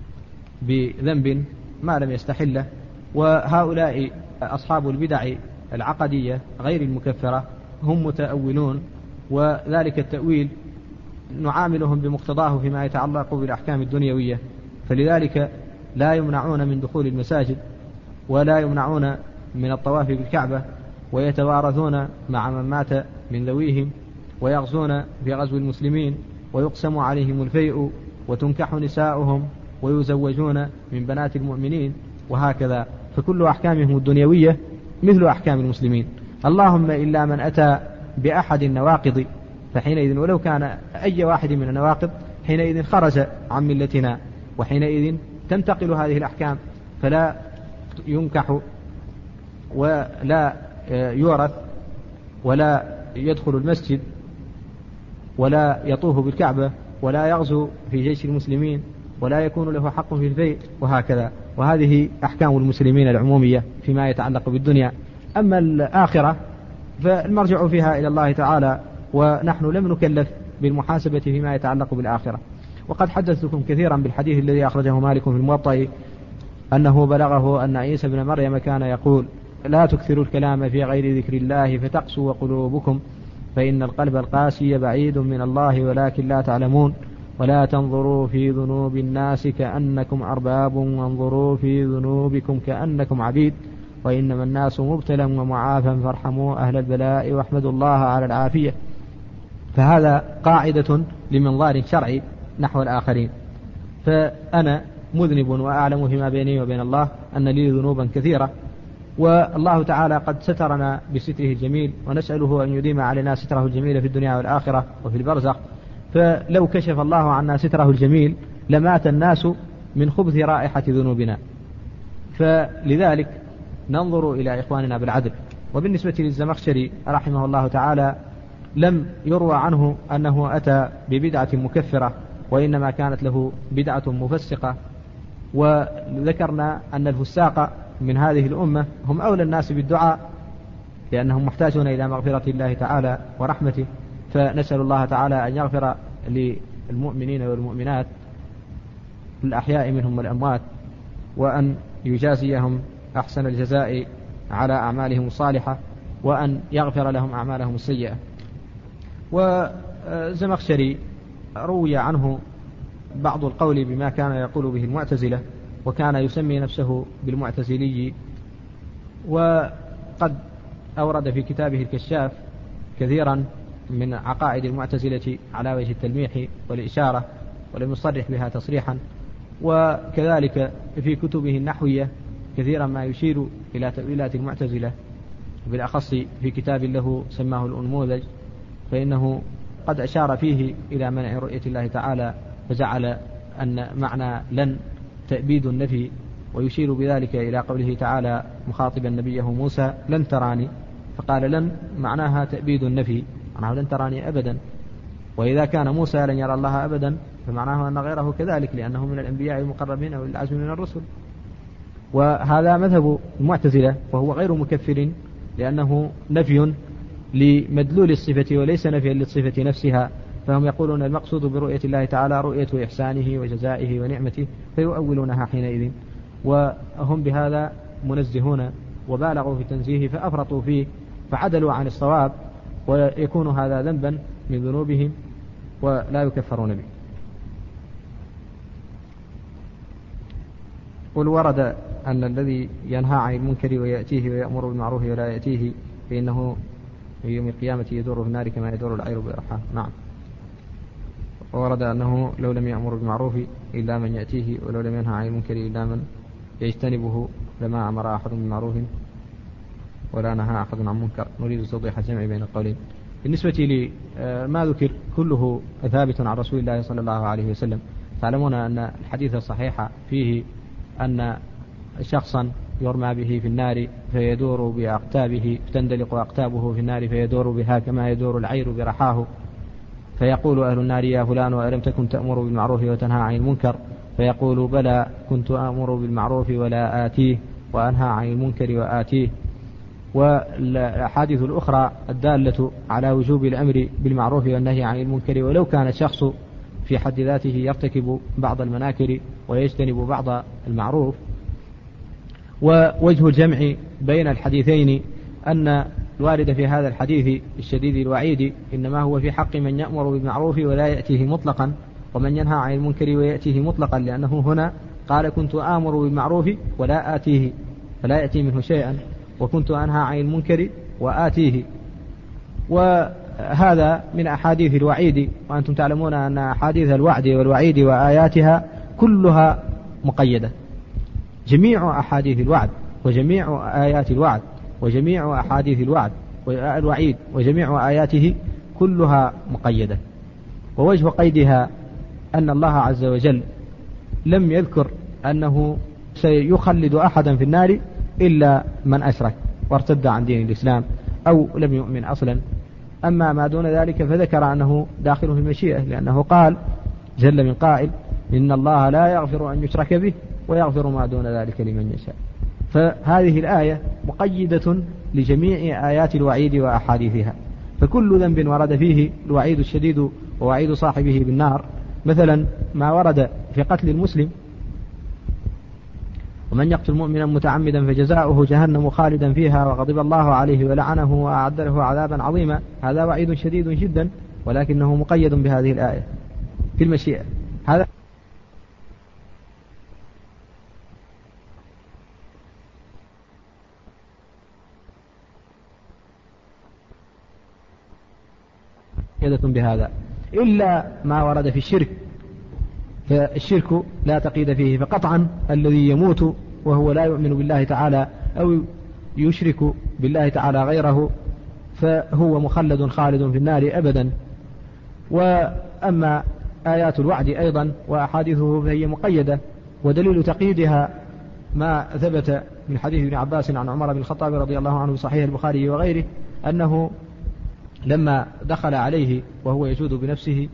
بذنب ما لم يستحله. وهؤلاء أصحاب البدع العقدية غير المكفرة هم متأولون، وذلك التأويل نعاملهم بمقتضاه فيما يتعلق بالأحكام الدنيوية. فلذلك لا يمنعون من دخول المساجد، ولا يمنعون من الطواف بالكعبة، ويتوارثون مع من مات من ذويهم، ويغزون في غزو المسلمين، ويقسم عليهم الفيء، وتنكح نساؤهم، ويزوجون من بنات المؤمنين، وهكذا. فكل أحكامهم الدنيوية مثل أحكام المسلمين، اللهم إلا من أتى بأحد النواقض، فحينئذ ولو كان أي واحد من النواقض حينئذ خرج عن ملتنا، وحينئذ تنتقل هذه الأحكام، فلا ينكح ولا يورث ولا يدخل المسجد ولا يطوف بالكعبة ولا يغزو في جيش المسلمين ولا يكون له حق في الفيء، وهكذا. وهذه أحكام المسلمين العمومية فيما يتعلق بالدنيا. أما الآخرة فالمرجع فيها إلى الله تعالى، ونحن لم نكلف بالمحاسبة فيما يتعلق بالآخرة. وقد حدثتكم كثيرا بالحديث الذي أخرجه مالك في الموطأ أنه بلغه أن عيسى بن مريم كان يقول: لا تكثروا الكلام في غير ذكر الله فتقسو قلوبكم، فإن القلب القاسي بعيد من الله ولكن لا تعلمون، ولا تنظروا في ذنوب الناس كأنكم أرباب، وانظروا في ذنوبكم كأنكم عبيد، وإنما الناس مبتلى ومعافى فارحموا أهل البلاء واحمدوا الله على العافية. فهذا قاعدة لمنظار شرعي نحو الآخرين. فأنا مذنب وأعلم فيما بيني وبين الله أن لي ذنوبا كثيرة، والله تعالى قد سترنا بستره الجميل، ونسأله أن يديم علينا ستره الجميل في الدنيا والآخرة وفي البرزخ. فلو كشف الله عنا ستره الجميل لمات الناس من خبث رائحة ذنوبنا. فلذلك ننظر إلى إخواننا بالعدل. وبالنسبة للزمخشري رحمه الله تعالى لم يروى عنه أنه أتى ببدعة مكفرة، وإنما كانت له بدعة مفسقة. وذكرنا أن الفساق من هذه الأمة هم أولى الناس بالدعاء، لأنهم محتاجون إلى مغفرة الله تعالى ورحمته. فنسأل الله تعالى أن يغفر للمؤمنين والمؤمنات الأحياء منهم والأموات، وأن يجازيهم أحسن الجزاء على أعمالهم الصالحة، وأن يغفر لهم أعمالهم السيئة. وزمخشري روي عنه بعض القول بما كان يقول به المعتزلة، وكان يسمي نفسه بالمعتزلي، وقد أورد في كتابه الكشاف كثيرا من عقائد المعتزلة على وجه التلميح والإشارة، ولم يصرح بها تصريحا. وكذلك في كتبه النحوية كثيرا ما يشير إلى تأويلات المعتزلة، بالأخص في كتاب له سماه الأنموذج، فإنه قد أشار فيه إلى منع رؤية الله تعالى، فجعل أن معنى لن تأبيد النفي، ويشير بذلك إلى قوله تعالى مخاطبا نبيه موسى لن تراني، فقال لن معناها تأبيد النفي، معناه لن تراني أبدا. وإذا كان موسى لن يرى الله أبدا فمعناه أن غيره كذلك، لأنه من الأنبياء المقربين أو العزم من الرسل. وهذا مذهب المعتزلة، وهو غير مكفر، لأنه نفي لمدلول الصفة وليس نفيا للصفة نفسها. فهم يقولون المقصود برؤية الله تعالى رؤية إحسانه وجزائه ونعمته، فيؤولونها حينئذ، وهم بهذا منزهون، وبالغوا في التنزيه فأفرطوا فيه فعدلوا عن الصواب، ويكون هذا ذنبا من ذنوبهم ولا يكفرون به. قل ورد أن الذي ينهى عن المنكر ويأتيه ويأمر بالمعروف ولا يأتيه فإنه في يوم القيامة يدور في النار كما يدور العير برحاه. نعم. ورد أنه لو لم يأمر بالمعروف إلا من يأتيه، ولو لم ينهى عن المنكر إلا من يجتنبه لما أمر أحد بالمعروف ولا نهى أحد عن منكر. نريد توضيح الجمع بين القولين. بالنسبة لما ذكر كله ثابت عن رسول الله صلى الله عليه وسلم. تعلمون أن الحديث الصحيح فيه أن شخصا يرمى به في النار فيدور بأقتابه، تندلق أقتابه في النار فيدور بها كما يدور العير برحاه، فيقول أهل النار يا فلان ألم تكن تأمر بالمعروف وتنهى عن المنكر؟ فيقول بلى كنت أمر بالمعروف ولا آتيه، وأنهى عن المنكر وآتيه. والأحاديث الأخرى الدالة على وجوب الأمر بالمعروف والنهي عن المنكر، ولو كان الشخص في حد ذاته يرتكب بعض المناكر ويجتنب بعض المعروف. ووجه الجمع بين الحديثين أن الوارد في هذا الحديث الشديد الوعيد إنما هو في حق من يأمر بالمعروف ولا يأتيه مطلقا، ومن ينهى عن المنكر ويأتيه مطلقا، لأنه هنا قال كنت آمر بالمعروف ولا آتيه فلا يأتي منه شيئا، وكنت أنهى عن المنكر وآتيه. وهذا من أحاديث الوعيد، وأنتم تعلمون أن أحاديث الوعد والوعيد وآياتها كلها مقيدة. جميع أحاديث الوعد وجميع آيات الوعد وجميع أحاديث الوعد والوعيد وجميع آياته كلها مقيدة. ووجه قيدها أن الله عز وجل لم يذكر أنه سيخلد أحدا في النار إلا من أشرك وارتد عن دين الإسلام أو لم يؤمن أصلا. أما ما دون ذلك فذكر أنه داخل في المشيئة، لأنه قال جل من قائل إن الله لا يغفر أن يشرك به ويغفر ما دون ذلك لمن يشاء. فهذه الآية مقيدة لجميع آيات الوعيد وأحاديثها، فكل ذنب ورد فيه الوعيد الشديد ووعيد صاحبه بالنار. مثلا ما ورد في قتل المسلم ومن يقتل مؤمنا متعمدا فجزاؤه جهنم خالدا فيها وغضب الله عليه ولعنه وأعد له عذابا عظيما، هذا وعيد شديد جدا، ولكنه مقيد بهذه الآية في المشيئة. هذا بهذا إلا ما ورد في الشرك، فالشرك لا تقييد فيه، فقطعا الذي يموت وهو لا يؤمن بالله تعالى أو يشرك بالله تعالى غيره فهو مخلد خالد في النار أبدا. وأما آيات الوعد أيضا وأحاديثه فهي مقيدة، ودليل تقييدها ما ثبت من حديث ابن عباس عن عمر بن الخطاب رضي الله عنه في صحيح البخاري وغيره أنه لما دخل عليه وهو يجود بنفسه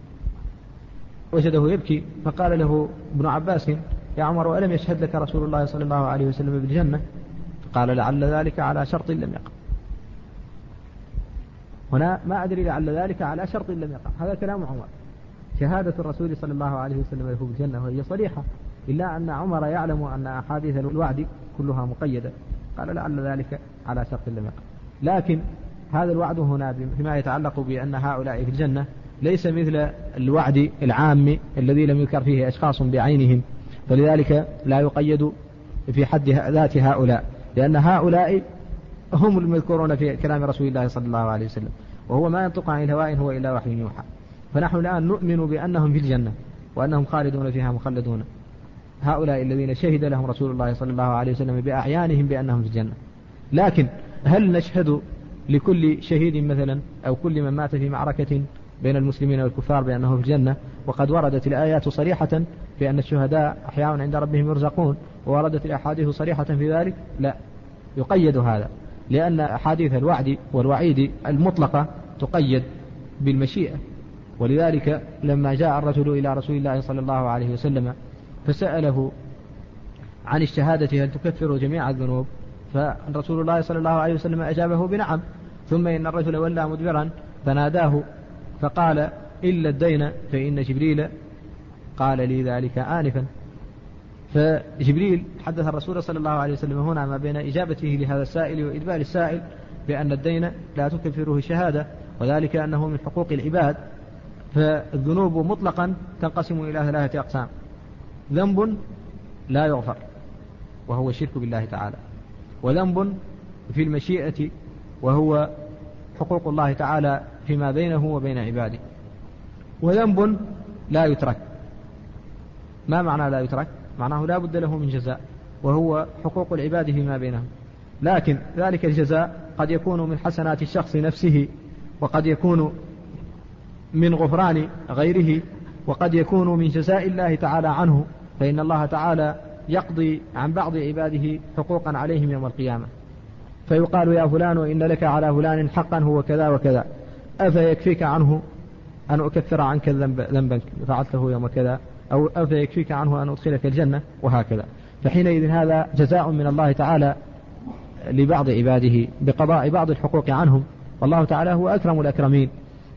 وجده يبكي، فقال له ابن عباس يا عمر ألم يشهد لك رسول الله صلى الله عليه وسلم بالجنة؟ فقال لعل ذلك على شرط لم يقع. هنا ما أدري لعل ذلك على شرط لم يقع، هذا كلام عمر. شهادة الرسول صلى الله عليه وسلم له بالجنة وهي صريحة، إلا أن عمر يعلم أن أحاديث الوعد كلها مقيدة، قال لعل ذلك على شرط لم يقع. لكن هذا الوعد هنا فيما يتعلق بأن هؤلاء في الجنة ليس مثل الوعد العام الذي لم يذكر فيه أشخاص بعينهم، فلذلك لا يقيد في حد ذات هؤلاء، لأن هؤلاء هم المذكورون في كلام رسول الله صلى الله عليه وسلم، وهو ما ينطق عن الهواء هو إلا وحي يوحى. فنحن الآن نؤمن بأنهم في الجنة وأنهم خالدون فيها مخلدون، هؤلاء الذين شهد لهم رسول الله صلى الله عليه وسلم بأعيانهم بأنهم في الجنة. لكن هل نشهد لكل شهيد مثلا أو كل من مات في معركة بين المسلمين والكفار بأنه في الجنة؟ وقد وردت الآيات صريحة بأن الشهداء أحياء عند ربهم يرزقون، ووردت الأحاديث صريحة في ذلك. لا، يقيد هذا، لأن أحاديث الوعد والوعيد المطلقة تقيد بالمشيئة. ولذلك لما جاء الرجل إلى رسول الله صلى الله عليه وسلم فسأله عن الشهادة هل تكفر جميع الذنوب، فرسول الله صلى الله عليه وسلم أجابه بنعم، ثم إن الرجل ولى مدبرا فناداه فقال إلا الدين فإن جبريل قال لي ذلك آنفا. فجبريل حدث الرسول صلى الله عليه وسلم هنا ما بين إجابته لهذا السائل وإدبار السائل بأن الدين لا تكفره الشهادة، وذلك أنه من حقوق العباد. فالذنوب مطلقا تنقسم إلى ثلاثة أقسام: ذنب لا يغفر وهو الشرك بالله تعالى، وذنب في المشيئة وهو حقوق الله تعالى فيما بينه وبين عباده، وذنب لا يترك. ما معنى لا يترك؟ معناه لا بد له من جزاء، وهو حقوق العباد فيما بينهم. لكن ذلك الجزاء قد يكون من حسنات الشخص نفسه، وقد يكون من غفران غيره، وقد يكون من جزاء الله تعالى عنه، فإن الله تعالى يقضي عن بعض عباده حقوقا عليهم يوم القيامة، فيقال يا فلان إن لك على فلان حقا هو كذا وكذا، أفيكفيك عنه أن أكفر عنك ذنبا فعلته يوم كذا، أو أفيكفيك عنه أن أدخلك الجنة، وهكذا. فحينئذ هذا جزاء من الله تعالى لبعض عباده بقضاء بعض الحقوق عنهم، والله تعالى هو أكرم الأكرمين.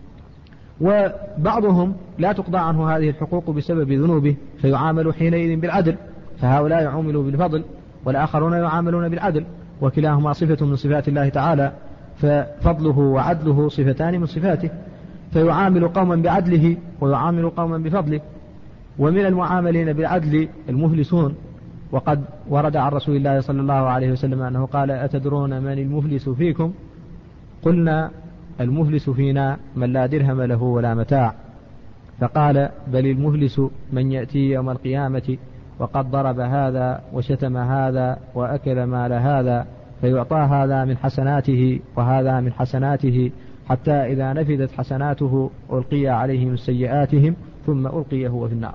وبعضهم لا تقضى عنه هذه الحقوق بسبب ذنوبه فيعامل حينئذ بالعدل، فهؤلاء يعاملوا بالفضل والآخرون يعاملون بالعدل، وكلاهما صفة من صفات الله تعالى، ففضله وعدله صفتان من صفاته، فيعامل قوما بعدله ويعامل قوما بفضله. ومن المعاملين بالعدل المفلسون، وقد ورد عن رسول الله صلى الله عليه وسلم أنه قال أتدرون من المفلس فيكم؟ قلنا المفلس فينا من لا درهم له ولا متاع، فقال بل المفلس من يأتي يوم القيامة وقد ضرب هذا وشتم هذا وأكل مال هذا، فيعطى هذا من حسناته وهذا من حسناته، حتى إذا نفذت حسناته ألقي عليهم سيئاتهم ثم ألقي هو في النار.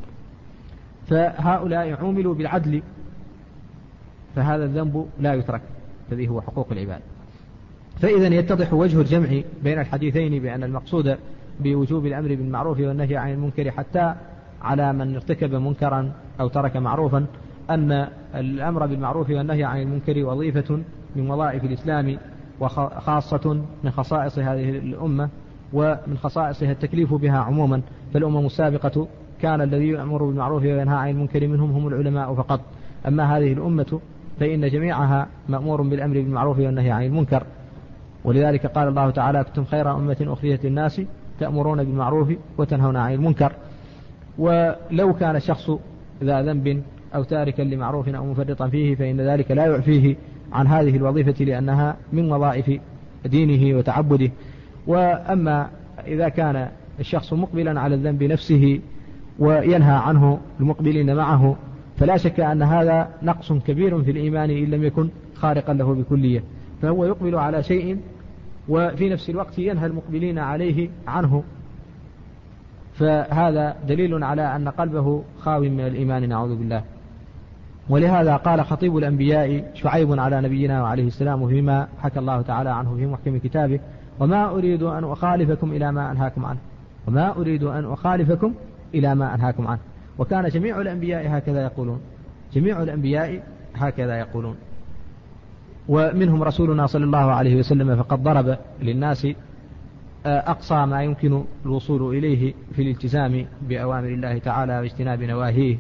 فهؤلاء عوملوا بالعدل، فهذا الذنب لا يترك، الذي هو حقوق العباد. فإذا يتضح وجه الجمع بين الحديثين بأن المقصود بوجوب الأمر بالمعروف والنهي عن المنكر حتى على من ارتكب منكرا أو ترك معروفا، أن الأمر بالمعروف والنهي عن المنكر وظيفة من وظائف الإسلام، وخاصة من خصائص هذه الأمة، ومن خصائصها التكليف بها عموما. فالأمم السابقة كان الذي يأمر بالمعروف وينهى عن المنكر منهم هم العلماء فقط، أما هذه الأمة فإن جميعها مأمور بالأمر بالمعروف والنهي عن المنكر. ولذلك قال الله تعالى كنتم خير أمة أخرجت للناس تأمرون بالمعروف وتنهون عن المنكر. ولو كان الشخص ذا ذنب أو تاركا لمعروف أو مفرطا فيه فإن ذلك لا يعفيه عن هذه الوظيفة، لأنها من وظائف دينه وتعبده. وأما إذا كان الشخص مقبلا على الذنب نفسه وينهى عنه المقبلين معه، فلا شك أن هذا نقص كبير في الإيمان إن لم يكن خارقا له بكلية، فهو يقبل على شيء وفي نفس الوقت ينهى المقبلين عليه عنه، فهذا دليل على أن قلبه خاو من الإيمان نعوذ بالله. ولهذا قال خطيب الأنبياء شعيب على نبينا وعليه السلام فيما حكى الله تعالى عنه في محكم كتابه وما أريد أن أخالفكم إلى ما أنهاكم عنه وما أريد أن أخالفكم إلى ما أنهاكم عنه. وكان جميع الأنبياء هكذا يقولون، جميع الأنبياء هكذا يقولون. ومنهم رسولنا صلى الله عليه وسلم فقد ضرب للناس أقصى ما يمكن الوصول إليه في الالتزام بأوامر الله تعالى واجتناب نواهيه.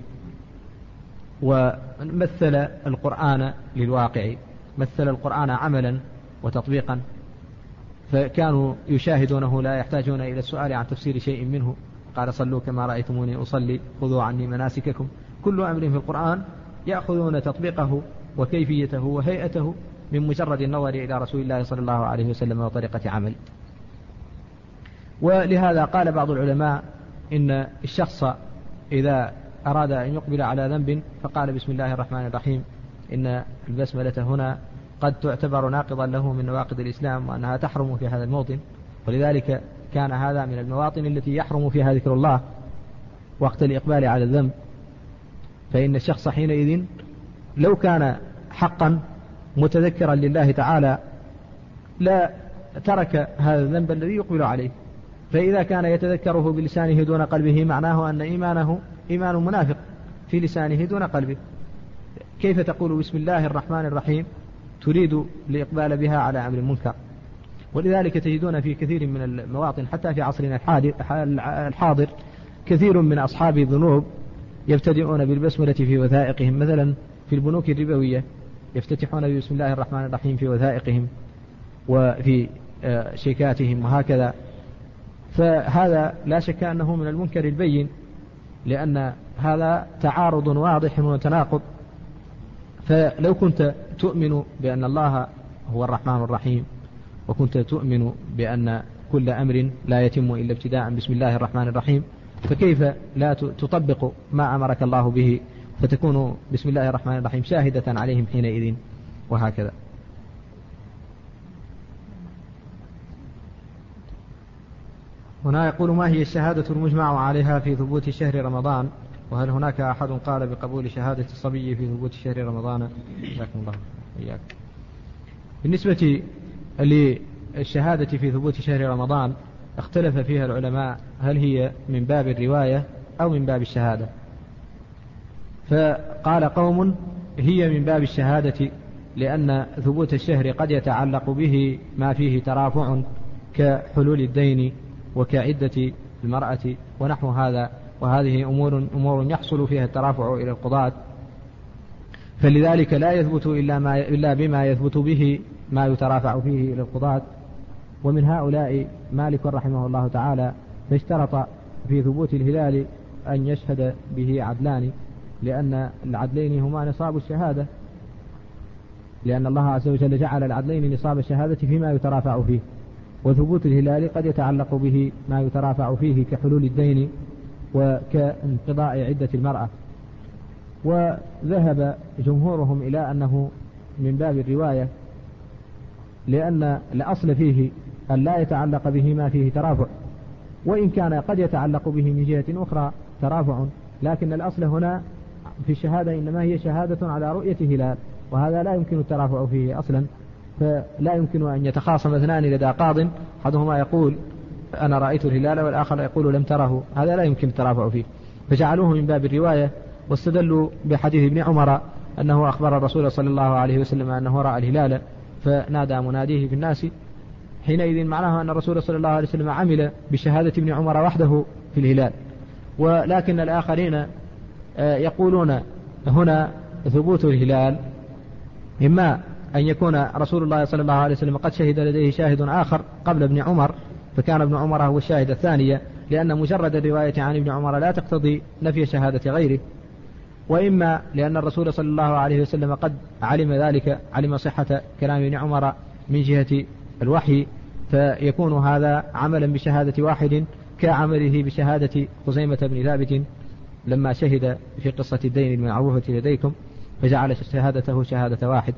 ومثل القرآن للواقع، مثل القرآن عملا وتطبيقا، فكانوا يشاهدونه لا يحتاجون إلى السؤال عن تفسير شيء منه. قال صلوا كما رأيتموني أصلي خذوا عني مناسككم. كل أمر في القرآن يأخذون تطبيقه وكيفيته وهيئته من مجرد النظر إلى رسول الله صلى الله عليه وسلم وطريقة عمل. ولهذا قال بعض العلماء إن الشخص إذا أراد أن يقبل على ذنب فقال بسم الله الرحمن الرحيم، إن البسملة هنا قد تعتبر ناقضا له من نواقض الإسلام، وأنها تحرم في هذا الموطن، ولذلك كان هذا من المواطن التي يحرم فيها ذكر الله وقت الإقبال على الذنب. فإن الشخص حينئذ لو كان حقا متذكرا لله تعالى لا ترك هذا الذنب الذي يقبل عليه. فإذا كان يتذكره بلسانه دون قلبه معناه أن إيمانه إيمان منافق في لسانه دون قلبه. كيف تقول بسم الله الرحمن الرحيم تريد الإقبال بها على أمر منكر؟ ولذلك تجدون في كثير من المواطن حتى في عصرنا الحاضر كثير من أصحاب الذنوب يبتدئون بالبسملة في وثائقهم، مثلا في البنوك الربوية يفتتحون بسم الله الرحمن الرحيم في وثائقهم وفي شيكاتهم وهكذا. فهذا لا شك أنه من المنكر البين، لأن هذا تعارض واضح وتناقض. فلو كنت تؤمن بأن الله هو الرحمن الرحيم، وكنت تؤمن بأن كل أمر لا يتم إلا ابتداء بسم الله الرحمن الرحيم، فكيف لا تطبق ما أمرك الله به فتكون بسم الله الرحمن الرحيم شاهدة عليهم حينئذ وهكذا. هنا يقول: ما هي الشهادة المجمع عليها في ثبوت شهر رمضان؟ وهل هناك أحد قال بقبول شهادة الصبي في ثبوت شهر رمضان؟ جزاكم الله إياك. بالنسبة للشهادة في ثبوت شهر رمضان اختلف فيها العلماء هل هي من باب الرواية أو من باب الشهادة. فقال قوم هي من باب الشهادة، لأن ثبوت الشهر قد يتعلق به ما فيه ترافع كحلول الدين وكعدة المرأة ونحو هذا، وهذه أمور, أمور يحصل فيها الترافع إلى القضاة، فلذلك لا يثبت إلا, ما إلا بما يثبت به ما يترافع فيه إلى القضاة. ومن هؤلاء مالك رحمه الله تعالى، فاشترط في ثبوت الهلال أن يشهد به عدلان، لأن العدلين هما نصاب الشهادة، لأن الله عز وجل جعل العدلين نصاب الشهادة فيما يترافع فيه. وثبوت الهلال قد يتعلق به ما يترافع فيه كحلول الدين وكانقضاء عدة المرأة. وذهب جمهورهم إلى أنه من باب الرواية، لأن الأصل فيه أن لا يتعلق به ما فيه ترافع، وإن كان قد يتعلق به من جهة أخرى ترافع، لكن الأصل هنا في الشهادة إنما هي شهادة على رؤية هلال، وهذا لا يمكن الترافع فيه أصلا. فلا يمكن أن يتخاصم اثنان لدى قاض أحدهما يقول أنا رأيت الهلال والآخر يقول لم تره، هذا لا يمكن الترافع فيه، فجعلوه من باب الرواية. واستدلوا بحديث ابن عمر أنه أخبر الرسول صلى الله عليه وسلم أنه رأى الهلال فنادى مناديه في الناس، حينئذ معناه أن الرسول صلى الله عليه وسلم عمل بشهادة ابن عمر وحده في الهلال. ولكن الآخرين يقولون هنا ثبوت الهلال إما أن يكون رسول الله صلى الله عليه وسلم قد شهد لديه شاهد آخر قبل ابن عمر، فكان ابن عمر هو الشاهد الثانية، لأن مجرد الرواية عن ابن عمر لا تقتضي نفي شهادة غيره، وإما لأن الرسول صلى الله عليه وسلم قد علم ذلك، علم صحة كلام ابن عمر من جهة الوحي، فيكون هذا عملا بشهادة واحد كعمله بشهادة خزيمة بن ثابت لما شهد في قصة الدين المعروفة لديكم، فجعل شهادته شهادة واحد.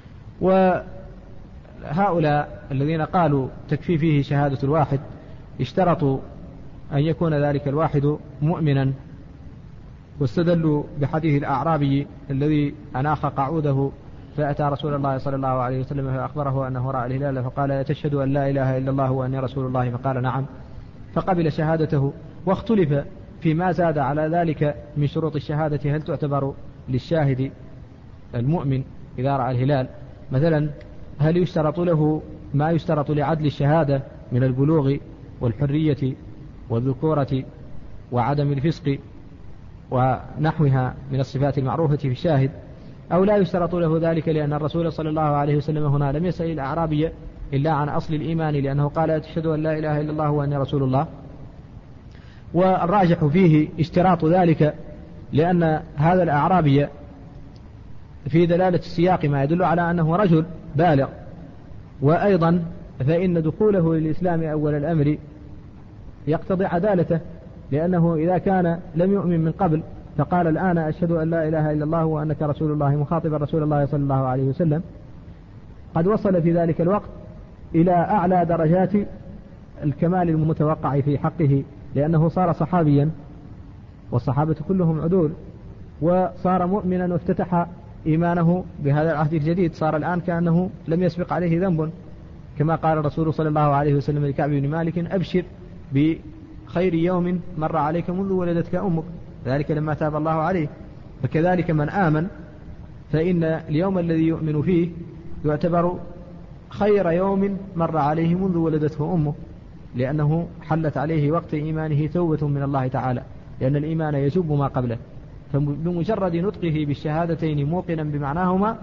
وهؤلاء الذين قالوا تكفي فيه شهادة الواحد اشترطوا أن يكون ذلك الواحد مؤمنا، واستدلوا بحديث الأعرابي الذي أناخ قعوده فأتى رسول الله صلى الله عليه وسلم فأخبره أنه رأى الهلال، فقال تشهد أن لا إله إلا الله وأني رسول الله؟ فقال نعم، فقبل شهادته. واختلف فيما زاد على ذلك من شروط الشهادة هل تعتبر للشاهد المؤمن إذا رأى الهلال، مثلا هل يشترط له ما يشترط لعدل الشهادة من البلوغ والحرية والذكورة وعدم الفسق ونحوها من الصفات المعروفة في الشاهد، أو لا يشترط له ذلك، لأن الرسول صلى الله عليه وسلم هنا لم يسأل الأعرابي إلا عن أصل الإيمان، لأنه قال تشهد أن لا إله إلا الله وأني رسول الله. والراجح فيه اشتراط ذلك، لأن هذا الأعرابي في دلالة السياق ما يدل على أنه رجل بالغ، وأيضا فإن دخوله للإسلام أول الأمر يقتضي عدالته، لأنه إذا كان لم يؤمن من قبل فقال الآن أشهد أن لا إله إلا الله وأنك رسول الله مخاطبا رسول الله صلى الله عليه وسلم، قد وصل في ذلك الوقت إلى أعلى درجات الكمال المتوقع في حقه، لأنه صار صحابيا والصحابة كلهم عدول، وصار مؤمنا وافتتح إيمانه بهذا العهد الجديد، صار الآن كأنه لم يسبق عليه ذنب، كما قال الرسول صلى الله عليه وسلم لكعب بن مالك أبشر بخير يوم مر عليك منذ ولدتك أمك، ذلك لما تاب الله عليه. فكذلك من آمن فإن اليوم الذي يؤمن فيه يعتبر خير يوم مر عليه منذ ولدته أمه، لأنه حلت عليه وقت إيمانه توبة من الله تعالى، لأن الإيمان يجب ما قبله، فبمجرد نطقه بالشهادتين موقنا بمعناهما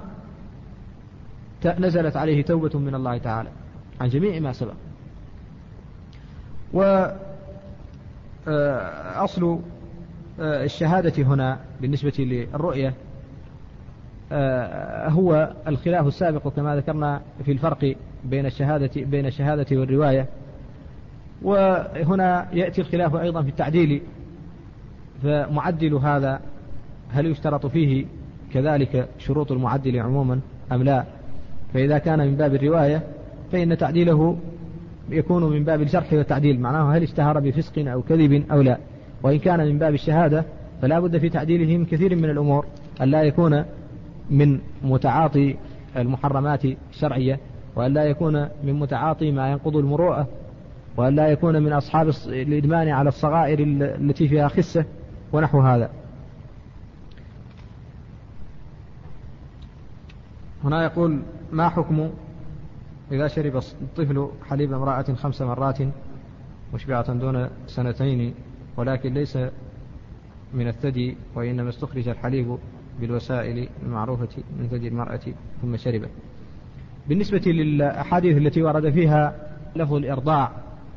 نزلت عليه توبة من الله تعالى عن جميع ما سبق. وأصل الشهادة هنا بالنسبة للرؤية هو الخلاف السابق كما ذكرنا في الفرق بين الشهادة بين الشهادة والرواية، وهنا يأتي الخلاف أيضا في التعديل، فمعدل هذا هل يشترط فيه كذلك شروط المعدل عموما أم لا؟ فإذا كان من باب الرواية فإن تعديله يكون من باب الجرح والتعديل، معناه هل اشتهر بفسق أو كذب أو لا. وإن كان من باب الشهادة فلا بد في تعديله من كثير من الأمور، أن لا يكون من متعاطي المحرمات الشرعية، وأن لا يكون من متعاطي ما ينقض المروءة، وأن لا يكون من أصحاب الإدمان على الصغائر التي فيها خسة ونحو هذا. هنا يقول ما حكم إذا شرب الطفل حليب امرأة خمس مرات مشبعة دون سنتين ولكن ليس من الثدي، وإنما استخرج الحليب بالوسائل المعروفة من ثدي المرأة ثم شربه. بالنسبة للأحاديث التي ورد فيها لفظ الإرضاع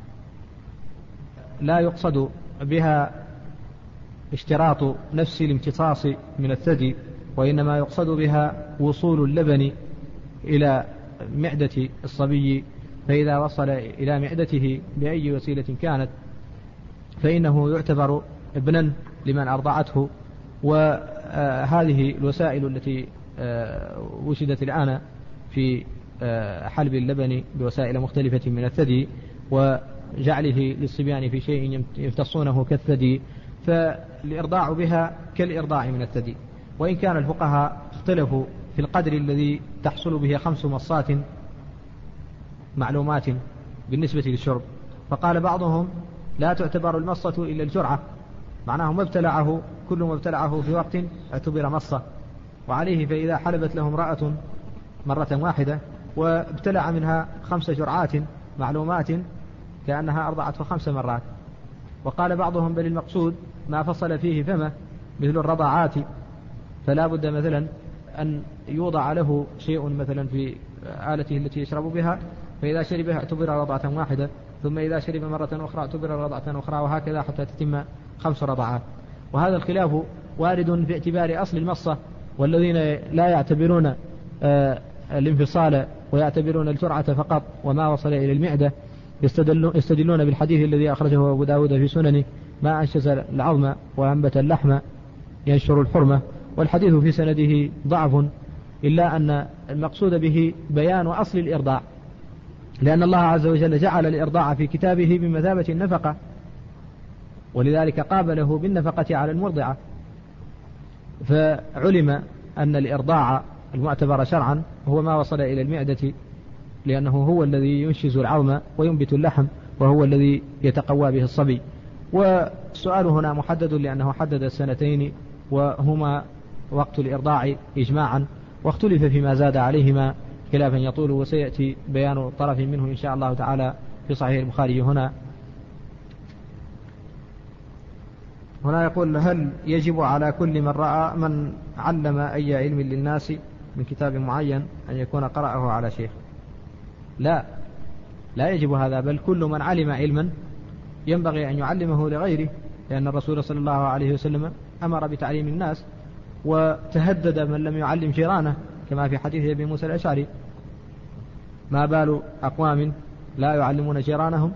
لا يقصد بها اشتراط نفس الامتصاص من الثدي، وإنما يقصد بها وصول اللبن إلى معدة الصبي، فإذا وصل إلى معدته بأي وسيلة كانت فإنه يعتبر ابنا لمن أرضعته. وهذه الوسائل التي وجدت الآن في حلب اللبن بوسائل مختلفة من الثدي وجعله للصبيان في شيء يمتصونه كالثدي، فالإرضاع بها كالإرضاع من الثدي. وإن كان الفقهاء اختلفوا في القدر الذي تحصل به خمس مصات معلومات بالنسبة للشرب، فقال بعضهم لا تعتبر المصة إلا الجرعة، معناه ما ابتلعه كل ما ابتلعه في وقت اعتبر مصة، وعليه فإذا حلبت له امرأة مرة واحدة وابتلع منها خمس جرعات معلومات كأنها أرضعته خمس مرات. وقال بعضهم بل المقصود ما فصل فيه فمه مثل الرضاعات، فلا بد مثلا أن يوضع له شيء مثلا في آلته التي يشرب بها، فإذا شربها اعتبر رضعة واحدة، ثم إذا شرب مرة أخرى اعتبر رضعة أخرى، وهكذا حتى تتم خمس رضعات. وهذا الخلاف وارد باعتبار أصل المصة، والذين لا يعتبرون آه الانفصال ويعتبرون الجرعة فقط وما وصل إلى المعدة يستدلون بالحديث الذي أخرجه أبو داود في سننه ما أنشز العظم وأنبت اللحم ينشر الحرمة، والحديث في سنده ضعف، إلا أن المقصود به بيان أصل الإرضاع، لأن الله عز وجل جعل الإرضاع في كتابه بمثابة النفقة، ولذلك قابله بالنفقة على المرضعة. فعلم أن الإرضاع المعتبر شرعا هو ما وصل إلى المعدة، لأنه هو الذي ينشز العظم وينبت اللحم، وهو الذي يتقوى به الصبي. والسؤال هنا محدد لأنه حدد السنتين وهما وقت الإرضاع إجماعا، واختلف فيما زاد عليهما خلافا يطول، وسيأتي بيان طرف منه إن شاء الله تعالى في صحيح البخاري هنا. هنا يقول: هل يجب على كل من رأى من علم أي علم للناس من كتاب معين أن يكون قرأه على شيخ؟ لا، لا يجب هذا، بل كل من علم علما ينبغي أن يعلمه لغيره، لأن الرسول صلى الله عليه وسلم أمر بتعليم الناس، وتهدد من لم يعلم جيرانه، كما في حديث أبي موسى الأشعري: ما بال أقوام لا يعلمون جيرانهم.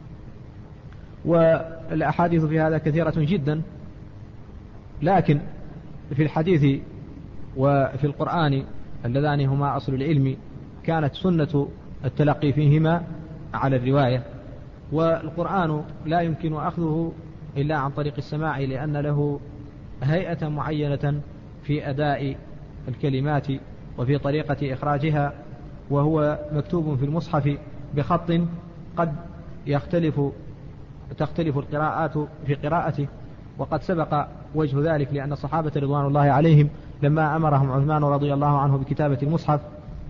والأحاديث في هذا كثيرة جدا، لكن في الحديث وفي القرآن اللذان هما أصل العلم كانت سنة التلقي فيهما على الرواية، والقرآن لا يمكن أخذه إلا عن طريق السماع، لأن له هيئة معينة في أداء الكلمات وفي طريقة إخراجها، وهو مكتوب في المصحف بخط قد يختلف تختلف القراءات في قراءته. وقد سبق وجه ذلك، لأن الصحابة رضوان الله عليهم لما أمرهم عثمان رضي الله عنه بكتابة المصحف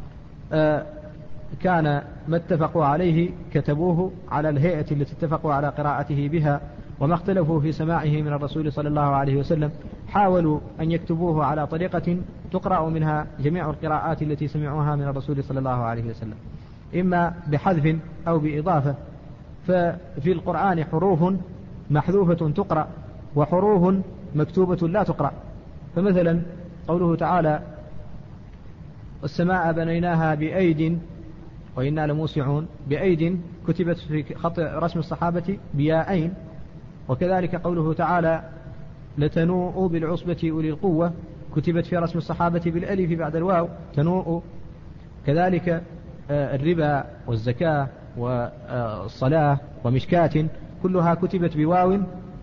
كان ما اتفقوا عليه كتبوه على الهيئة التي اتفقوا على قراءته بها، وما اختلفوا في سماعه من الرسول صلى الله عليه وسلم حاولوا أن يكتبوه على طريقة تقرأ منها جميع القراءات التي سمعوها من الرسول صلى الله عليه وسلم، إما بحذف أو بإضافة. ففي القرآن حروف محذوفة تقرأ، وحروف مكتوبة لا تقرأ. فمثلا قوله تعالى: والسماء بنيناها بأيد وإنا لموسعون، بأيد كتبت في خط رسم الصحابة بياءين. وكذلك قوله تعالى: لتنوء بالعصبة أولي القوة، كتبت في رسم الصحابة بالألف بعد الواو تنوء. كذلك الربا والزكاة والصلاة ومشكاة كلها كتبت بواو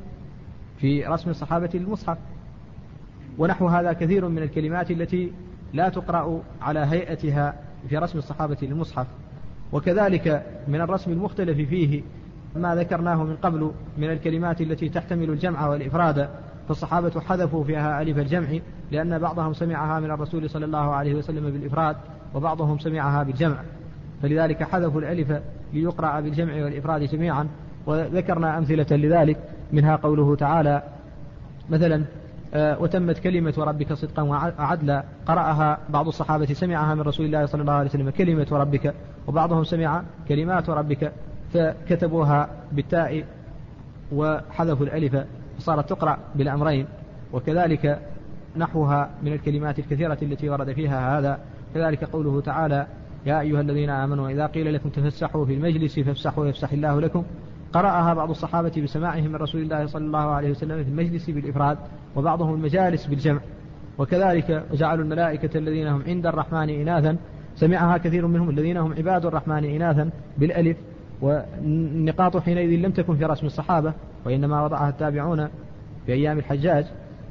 في رسم الصحابة للمصحف. ونحو هذا كثير من الكلمات التي لا تقرأ على هيئتها في رسم الصحابة للمصحف. وكذلك من الرسم المختلف فيه ما ذكرناه من قبل من الكلمات التي تحتمل الجمع والإفراد، فالصحابة حذفوا فيها ألف الجمع، لأن بعضهم سمعها من الرسول صلى الله عليه وسلم بالإفراد، وبعضهم سمعها بالجمع، فلذلك حذفوا الألف ليقرأ بالجمع والإفراد جميعا. وذكرنا أمثلة لذلك، منها قوله تعالى مثلا: وتمت كلمة ربك صدقا وعدلا، قرأها بعض الصحابة سمعها من رسول الله صلى الله عليه وسلم كلمة ربك، وبعضهم سمع كلمات ربك، فكتبوها بالتاء وحذفوا الألف فصارت تقرأ بالأمرين. وكذلك نحوها من الكلمات الكثيرة التي ورد فيها هذا. كذلك قوله تعالى: يا أيها الذين آمنوا إذا قيل لكم تفسحوا في المجلس فافسحوا يفسح الله لكم، قرأها بعض الصحابة بسماعهم من رسول الله صلى الله عليه وسلم في المجلس بالإفراد، وبعضهم المجالس بالجمع. وكذلك جعلوا الملائكة الذين هم عند الرحمن إناثا، سمعها كثير منهم الذين هم عباد الرحمن إناثا بالألف. والنقاط حينئذ لم تكن في رسم الصحابة، وإنما وضعها التابعون في أيام الحجاج،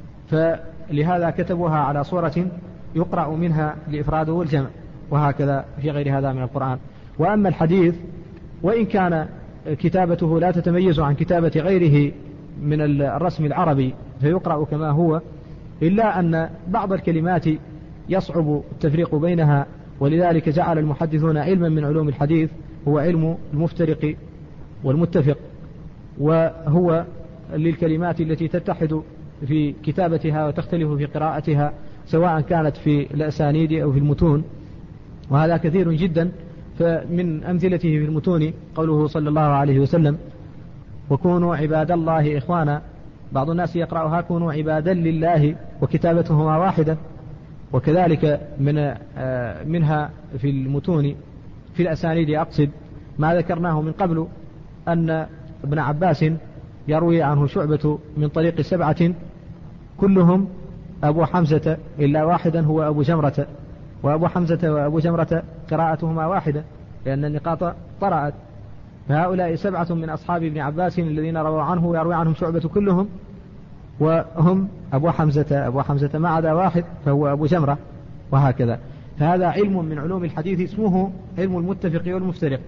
فلهذا كتبوها على صورة يقرأ منها الإفراد والجمع، وهكذا في غير هذا من القرآن. وأما الحديث وإن كان كتابته لا تتميز عن كتابة غيره من الرسم العربي فيقرأ كما هو، إلا أن بعض الكلمات يصعب التفريق بينها، ولذلك جعل المحدثون علما من علوم الحديث هو علم المفترق والمتفق، وهو للكلمات التي تتحد في كتابتها وتختلف في قراءتها، سواء كانت في الأسانيد أو في المتون، وهذا كثير جدا. فمن أمثلته في المتون قوله صلى الله عليه وسلم: وكونوا عباد الله إخوانا. بعض الناس يقرأها كونوا عبادا لله، وكتابتهما واحدة. وكذلك من منها في المتون في الأسانيد أقصد ما ذكرناه من قبل، أن ابن عباس يروي عنه شعبة من طريق سبعة كلهم أبو حمزة إلا واحدا هو أبو جمرة، وأبو حمزة وأبو جمرة قراءتهما واحدة لأن النقاط طرأت. فهؤلاء سبعة من أصحاب ابن عباس الذين رووا عنه ويروي عنهم شعبة كلهم، وهم أبو حمزة أبو حمزة ما عدا واحد فهو أبو جمرة، وهكذا. فهذا علم من علوم الحديث اسمه علم المتفق والمفترق.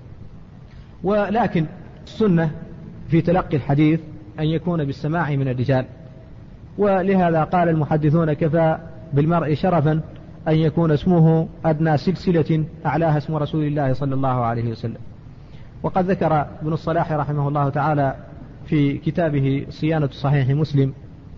ولكن السنة في تلقي الحديث أن يكون بالسماع من الرجال، ولهذا قال المحدثون: كفى بالمرء شرفا أن يكون اسمه أدنى سلسلة أعلاها اسم رسول الله صلى الله عليه وسلم. وقد ذكر ابن الصلاح رحمه الله تعالى في كتابه صيانة صحيح مسلم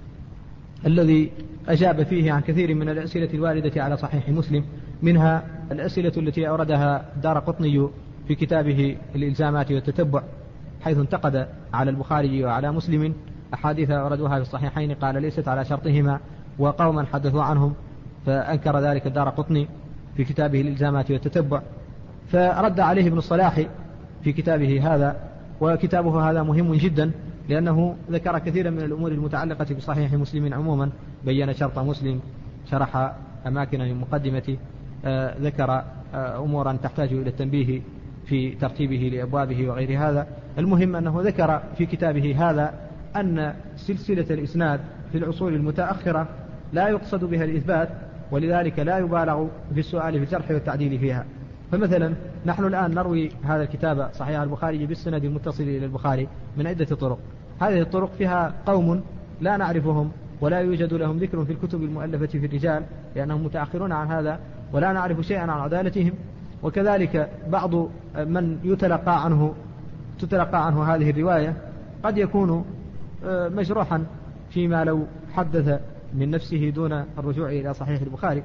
الذي أجاب فيه عن كثير من الأسئلة الواردة على صحيح مسلم، منها الأسئلة التي أوردها الدارقطني في كتابه الإلزامات والتتبع، حيث انتقد على البخاري وعلى مسلم أحاديث أوردوها في الصحيحين قال ليست على شرطهما، وقوما حدثوا عنهم فأنكر ذلك الدارقطني في كتابه الإلزامات والتتبع، فرد عليه ابن الصلاح في كتابه هذا. وكتابه هذا مهم جدا لأنه ذكر كثيرا من الأمور المتعلقة بصحيح مسلم عموما، بيّن شرط مسلم، شرح أماكن من مقدمته، آه ذكر آه أمورا تحتاج إلى التنبيه في ترتيبه لأبوابه وغير هذا. المهم أنه ذكر في كتابه هذا أن سلسلة الإسناد في العصور المتأخرة لا يقصد بها الإثبات، ولذلك لا يبالغ في السؤال في الجرح والتعديل فيها. فمثلا نحن الآن نروي هذا الكتاب صحيح البخاري بالسند المتصل إلى البخاري من عدة طرق، هذه الطرق فيها قوم لا نعرفهم ولا يوجد لهم ذكر في الكتب المؤلفة في الرجال لأنهم متأخرون عن هذا ولا نعرف شيئا عن عدالتهم، وكذلك بعض من يتلقى عنه تتلقى عنه هذه الرواية قد يكون مجروحا فيما لو حدث من نفسه دون الرجوع إلى صحيح البخاري،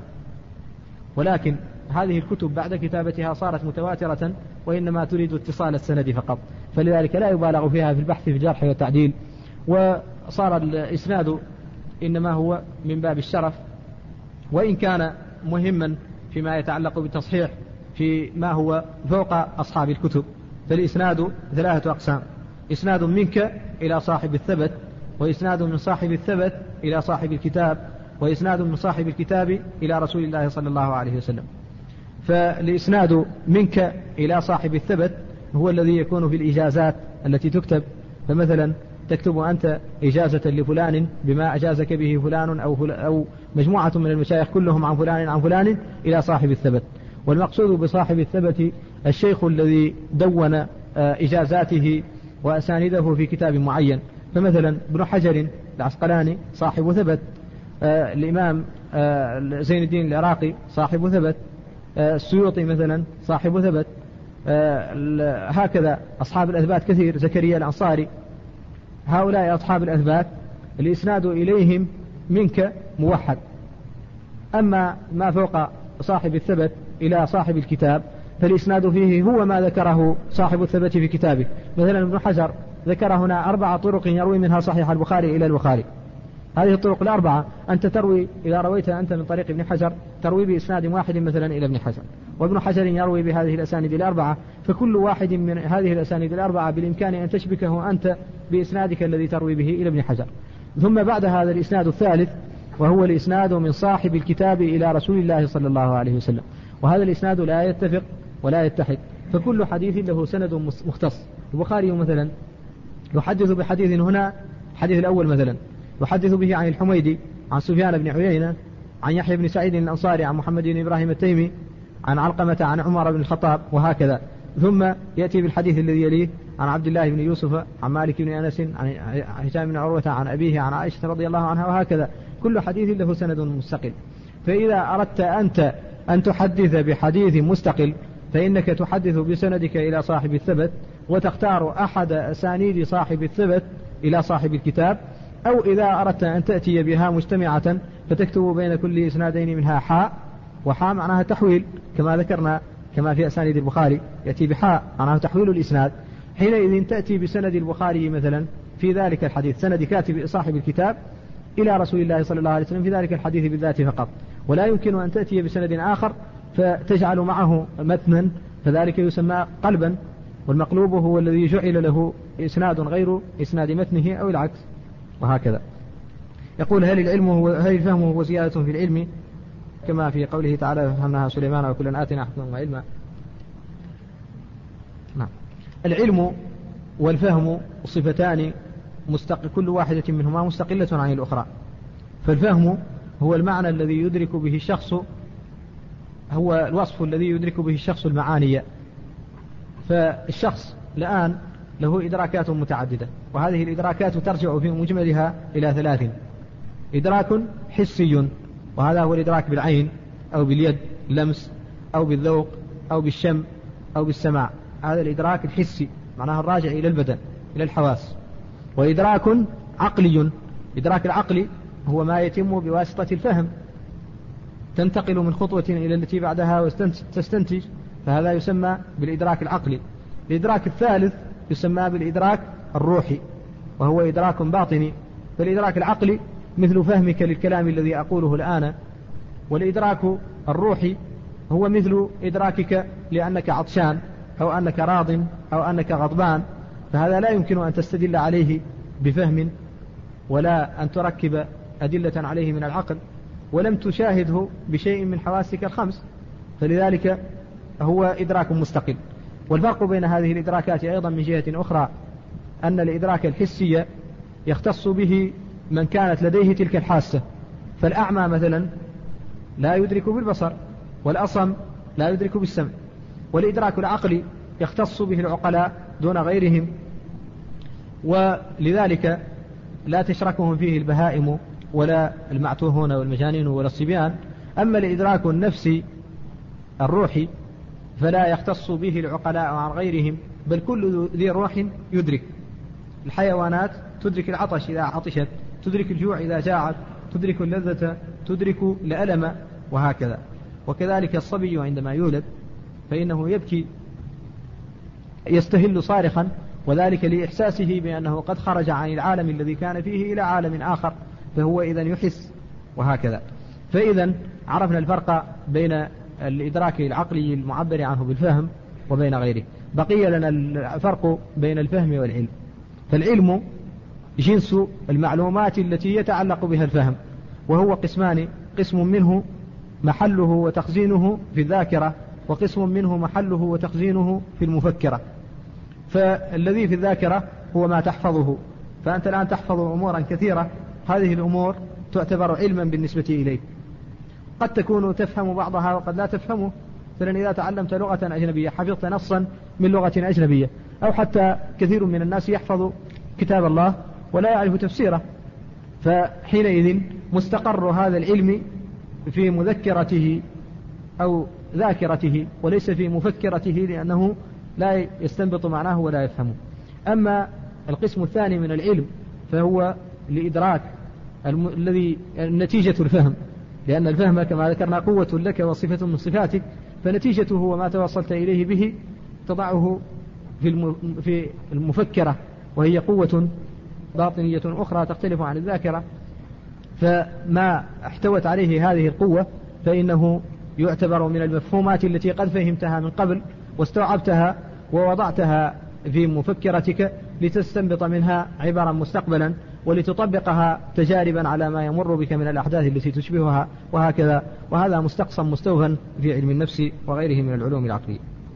ولكن هذه الكتب بعد كتابتها صارت متواترة وإنما تريد اتصال السند فقط، فلذلك لا يبالغ فيها في البحث في الجرح والتعديل، وصار الإسناد إنما هو من باب الشرف، وإن كان مهما فيما يتعلق بالتصحيح في ما هو فوق أصحاب الكتب. فالإسناد ثلاثة أقسام: إسناد منك إلى صاحب الثبت، وإسناد من صاحب الثبت إلى صاحب الكتاب، وإسناد من صاحب الكتاب إلى رسول الله صلى الله عليه وسلم. فالإسناد منك إلى صاحب الثبت هو الذي يكون في الإجازات التي تكتب، فمثلا تكتب أنت إجازة لفلان بما أجازك به فلان أو, فل... أو مجموعة من المشايخ كلهم عن فلان عن فلان إلى صاحب الثبت. والمقصود بصاحب الثبت الشيخ الذي دون إجازاته وأسانده في كتاب معين، فمثلا ابن حجر العسقلاني صاحب ثبت، آه الإمام آه زين الدين العراقي صاحب ثبت، آه السيوطي مثلا صاحب ثبت، آه هكذا أصحاب الأثبات كثير، زكريا الأنصاري. هؤلاء أصحاب الأثبات الإسناد إليهم منك موحد. أما ما فوق صاحب الثبت إلى صاحب الكتاب فالإسناد فيه هو ما ذكره صاحب الثبت في كتابه. مثلا ابن حجر ذكر هنا أربع طرق يروي منها صحيح البخاري إلى البخاري. هذه الطرق الأربعة أنت تروي، إذا رويت أنت من طريق ابن حجر تروي بإسناد واحد مثلا إلى ابن حجر، وابن حجر يروي بهذه الأسانيد الأربعة، فكل واحد من هذه الأسانيد الأربعة بالإمكان أن تشبكه أنت بإسنادك الذي تروي به إلى ابن حجر. ثم بعد هذا الإسناد الثالث وهو الإسناد من صاحب الكتاب إلى رسول الله صلى الله عليه وسلم، وهذا الإسناد لا يتفق ولا يتحد، فكل حديث له سند مختص. البخاري مثلا يحدث بحديث هنا، الحديث الأول مثلا يحدث به عن الحميدي عن سفيان بن عيينة عن يحيى بن سعيد الأنصاري عن محمد بن إبراهيم التيمي عن علقمة عن عمر بن الخطاب وهكذا، ثم يأتي بالحديث الذي يليه عن عبد الله بن يوسف عن مالك بن أنس عن هشام بن عروة عن أبيه عن عائشة رضي الله عنها وهكذا، كل حديث له سند مستقل. فإذا أردت أنت أن تحدث بحديث مستقل فإنك تحدث بسندك إلى صاحب الثبت، وتختار أحد أسانيد صاحب الثبت إلى صاحب الكتاب، أو إذا أردت أن تأتي بها مجتمعة فتكتب بين كل إسنادين منها حاء، وحاء معناها تحويل كما ذكرنا كما في أسانيد البخاري يأتي بحاء معناها تحويل الإسناد. حينئذ تأتي بسند البخاري مثلا في ذلك الحديث سند كاتب صاحب الكتاب إلى رسول الله صلى الله عليه وسلم في ذلك الحديث بالذات فقط، ولا يمكن أن تأتي بسند آخر فتجعل معه متنا، فذلك يسمى قلبا، والمقلوب هو الذي جعل له إسناد غير إسناد متنه أو العكس وهكذا. يقول هل العلم هو هل الفهم هو زيادة في العلم كما في قوله تعالى فهمناها سليمان وكلا آتنا حكما وعلما. نعم. العلم والفهم صفتان مستقل، كل واحدة منهما مستقلة عن الأخرى. فالفهم هو المعنى الذي يدرك به الشخص، هو الوصف الذي يدرك به الشخص المعاني. فالشخص الآن له إدراكات متعددة، وهذه الإدراكات ترجع في مجملها إلى ثلاث: إدراك حسي، وهذا هو الإدراك بالعين أو باليد لمس أو بالذوق أو بالشم أو بالسماع، هذا الإدراك الحسي معناها الراجع إلى البدن إلى الحواس. وإدراك عقلي. إدراك العقل هو ما يتم بواسطة الفهم، تنتقل من خطوة إلى التي بعدها وتستنتج، فهذا يسمى بالإدراك العقلي. الإدراك الثالث يسمى بالإدراك الروحي، وهو إدراك باطني. فالإدراك العقلي مثل فهمك للكلام الذي أقوله الآن، والإدراك الروحي هو مثل إدراكك لأنك عطشان أو أنك راض أو أنك غضبان، فهذا لا يمكن أن تستدل عليه بفهم ولا أن تركب أدلة عليه من العقل، ولم تشاهده بشيء من حواسك الخمس، فلذلك هو إدراك مستقل. والفرق بين هذه الإدراكات أيضا من جهة أخرى أن الإدراك الحسي يختص به من كانت لديه تلك الحاسة، فالأعمى مثلا لا يدرك بالبصر، والأصم لا يدرك بالسمع. والإدراك العقلي يختص به العقلاء دون غيرهم، ولذلك لا تشركهم فيه البهائم ولا المعتوهون والمجانين ولا الصبيان. أما الإدراك النفسي الروحي فلا يختص به العقلاء عن غيرهم، بل كل ذي روح يدرك. الحيوانات تدرك العطش إذا عطشت، تدرك الجوع إذا جاعت، تدرك اللذة، تدرك الألم، وهكذا. وكذلك الصبي عندما يولد فإنه يبكي يستهل صارخا، وذلك لإحساسه بأنه قد خرج عن العالم الذي كان فيه إلى عالم آخر، فهو إذن يحس، وهكذا. فإذا عرفنا الفرق بين الإدراك العقلي المعبر عنه بالفهم وبين غيره. بقي لنا الفرق بين الفهم والعلم. فالعلم جنس المعلومات التي يتعلق بها الفهم، وهو قسمان: قسم منه محله وتخزينه في الذاكرة، وقسم منه محله وتخزينه في المفكرة. فالذي في الذاكرة هو ما تحفظه، فأنت الآن تحفظ أمورا كثيرة، هذه الأمور تعتبر علما بالنسبة إليك. قد تكون تفهم بعضها وقد لا تفهمه، مثلا إذا تعلمت لغة أجنبية حفظت نصا من لغة أجنبية، أو حتى كثير من الناس يحفظ كتاب الله ولا يعرف تفسيره، فحينئذ مستقر هذا العلم في مذكرته أو ذاكرته وليس في مفكرته، لأنه لا يستنبط معناه ولا يفهمه. أما القسم الثاني من العلم فهو لإدراك الم... الذي نتيجة الفهم، لأن الفهم كما ذكرنا قوة لك وصفة من صفاتك، فنتيجته هو ما توصلت إليه به تضعه في, الم... في المفكرة، وهي قوة باطنية أخرى تختلف عن الذاكرة. فما احتوت عليه هذه القوة فإنه يعتبر من المفهومات التي قد فهمتها من قبل واستوعبتها ووضعتها في مفكرتك لتستنبط منها عبرا مستقبلا، ولتطبقها تجاربا على ما يمر بك من الأحداث التي تشبهها، وهكذا. وهذا مستقصا مستوفا في علم النفس وغيره من العلوم العقلية.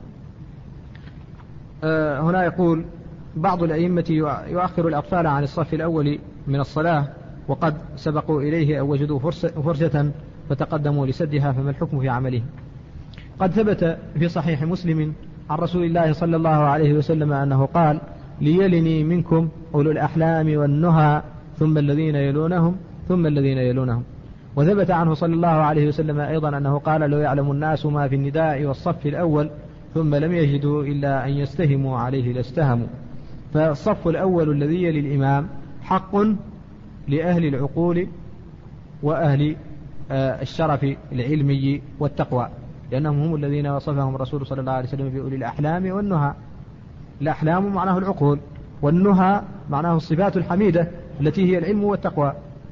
أه هنا يقول: بعض الأئمة يؤخر الأطفال عن الصف الأول من الصلاة وقد سبقوا إليه أو وجدوا فرصة فتقدموا لسدها، فما الحكم في عمله؟ قد ثبت في صحيح مسلم عن رسول الله صلى الله عليه وسلم أنه قال: ليلني منكم أولو الأحلام والنهى ثم الذين يلونهم ثم الذين يلونهم. وثبت عنه صلى الله عليه وسلم أيضا أنه قال: لو يعلم الناس ما في النداء والصف الأول ثم لم يجدوا إلا أن يستهموا عليه لاستهموا. فالصف الأول الذي يلي الإمام حق لأهل العقول وأهل الشرف العلمي والتقوى، لأنهم هم الذين وصفهم الرسول صلى الله عليه وسلم بأولي الأحلام والنهى. الأحلام معناه العقول، والنهى معناه الصفات الحميدة التي هي العلم والتقوى.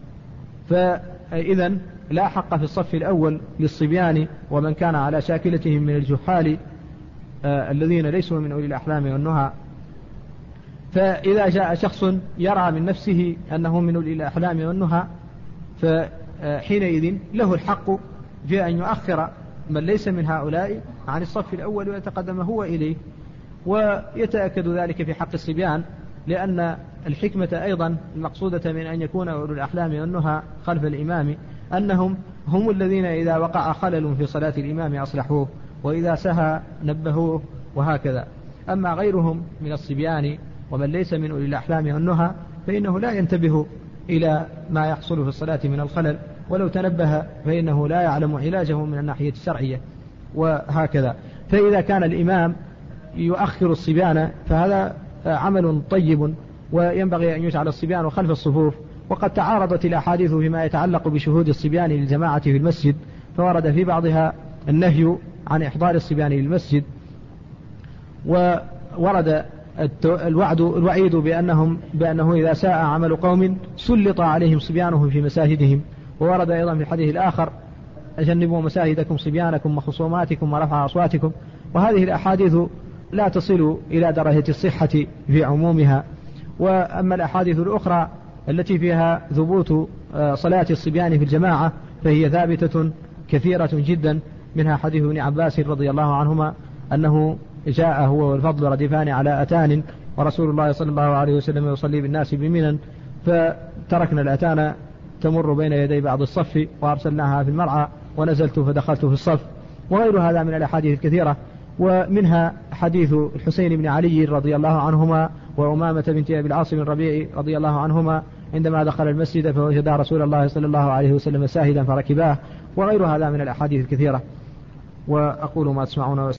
فإذا لا حق في الصف الأول للصبيان ومن كان على شاكلتهم من الجحال آه الذين ليسوا من أولي الأحلام والنهى. فإذا جاء شخص يرى من نفسه أنه من أولي الأحلام والنهى فحينئذ له الحق في أن يؤخر من ليس من هؤلاء عن الصف الأول ويتقدم هو إليه. ويتأكد ذلك في حق الصبيان، لأن الحكمة أيضا المقصودة من أن يكون أولو الأحلام والنهى خلف الإمام أنهم هم الذين إذا وقع خلل في صلاة الإمام أصلحوه، وإذا سهى نبهوه، وهكذا. أما غيرهم من الصبيان ومن ليس من أولي الأحلام والنهى فإنه لا ينتبه إلى ما يحصل في الصلاة من الخلل، ولو تنبه فإنه لا يعلم علاجه من الناحية الشرعية، وهكذا. فإذا كان الإمام يؤخر الصبيان فهذا عمل طيب وينبغي أن يجعل الصبيان خلف الصفوف. وقد تعارضت الأحاديث فيما يتعلق بشهود الصبيان للجماعة في المسجد، فورد في بعضها النهي عن إحضار الصبيان للمسجد، وورد الوعد الوعيد بأنهم بأنه إذا ساء عمل قوم سلط عليهم صبيانهم في مساجدهم. وورد أيضا في الحديث الآخر: أجنبوا مساجدكم صبيانكم وخصوماتكم ورفع أصواتكم. وهذه الأحاديث لا تصل إلى درجة الصحة في عمومها. وأما الأحاديث الأخرى التي فيها ثبوت صلاة الصبيان في الجماعة فهي ثابتة كثيرة جدا، منها حديث ابن عباس رضي الله عنهما أنه جاء هو والفضل ردفان على أتان ورسول الله صلى الله عليه وسلم يصلي بالناس بمنى، فتركنا الأتان تمر بين يدي بعض الصف وأرسلناها في المرعى ونزلت فدخلت في الصف. وغير هذا من الأحاديث الكثيرة، ومنها حديث الحسين بن علي رضي الله عنهما وأمامة بنت أبي العاص بن ربيع رضي الله عنهما عندما دخل المسجد فوجد رسول الله صلى الله عليه وسلم ساهدا فركباه. وغير هذا من الأحاديث الكثيرة. وأقول ما تسمعون.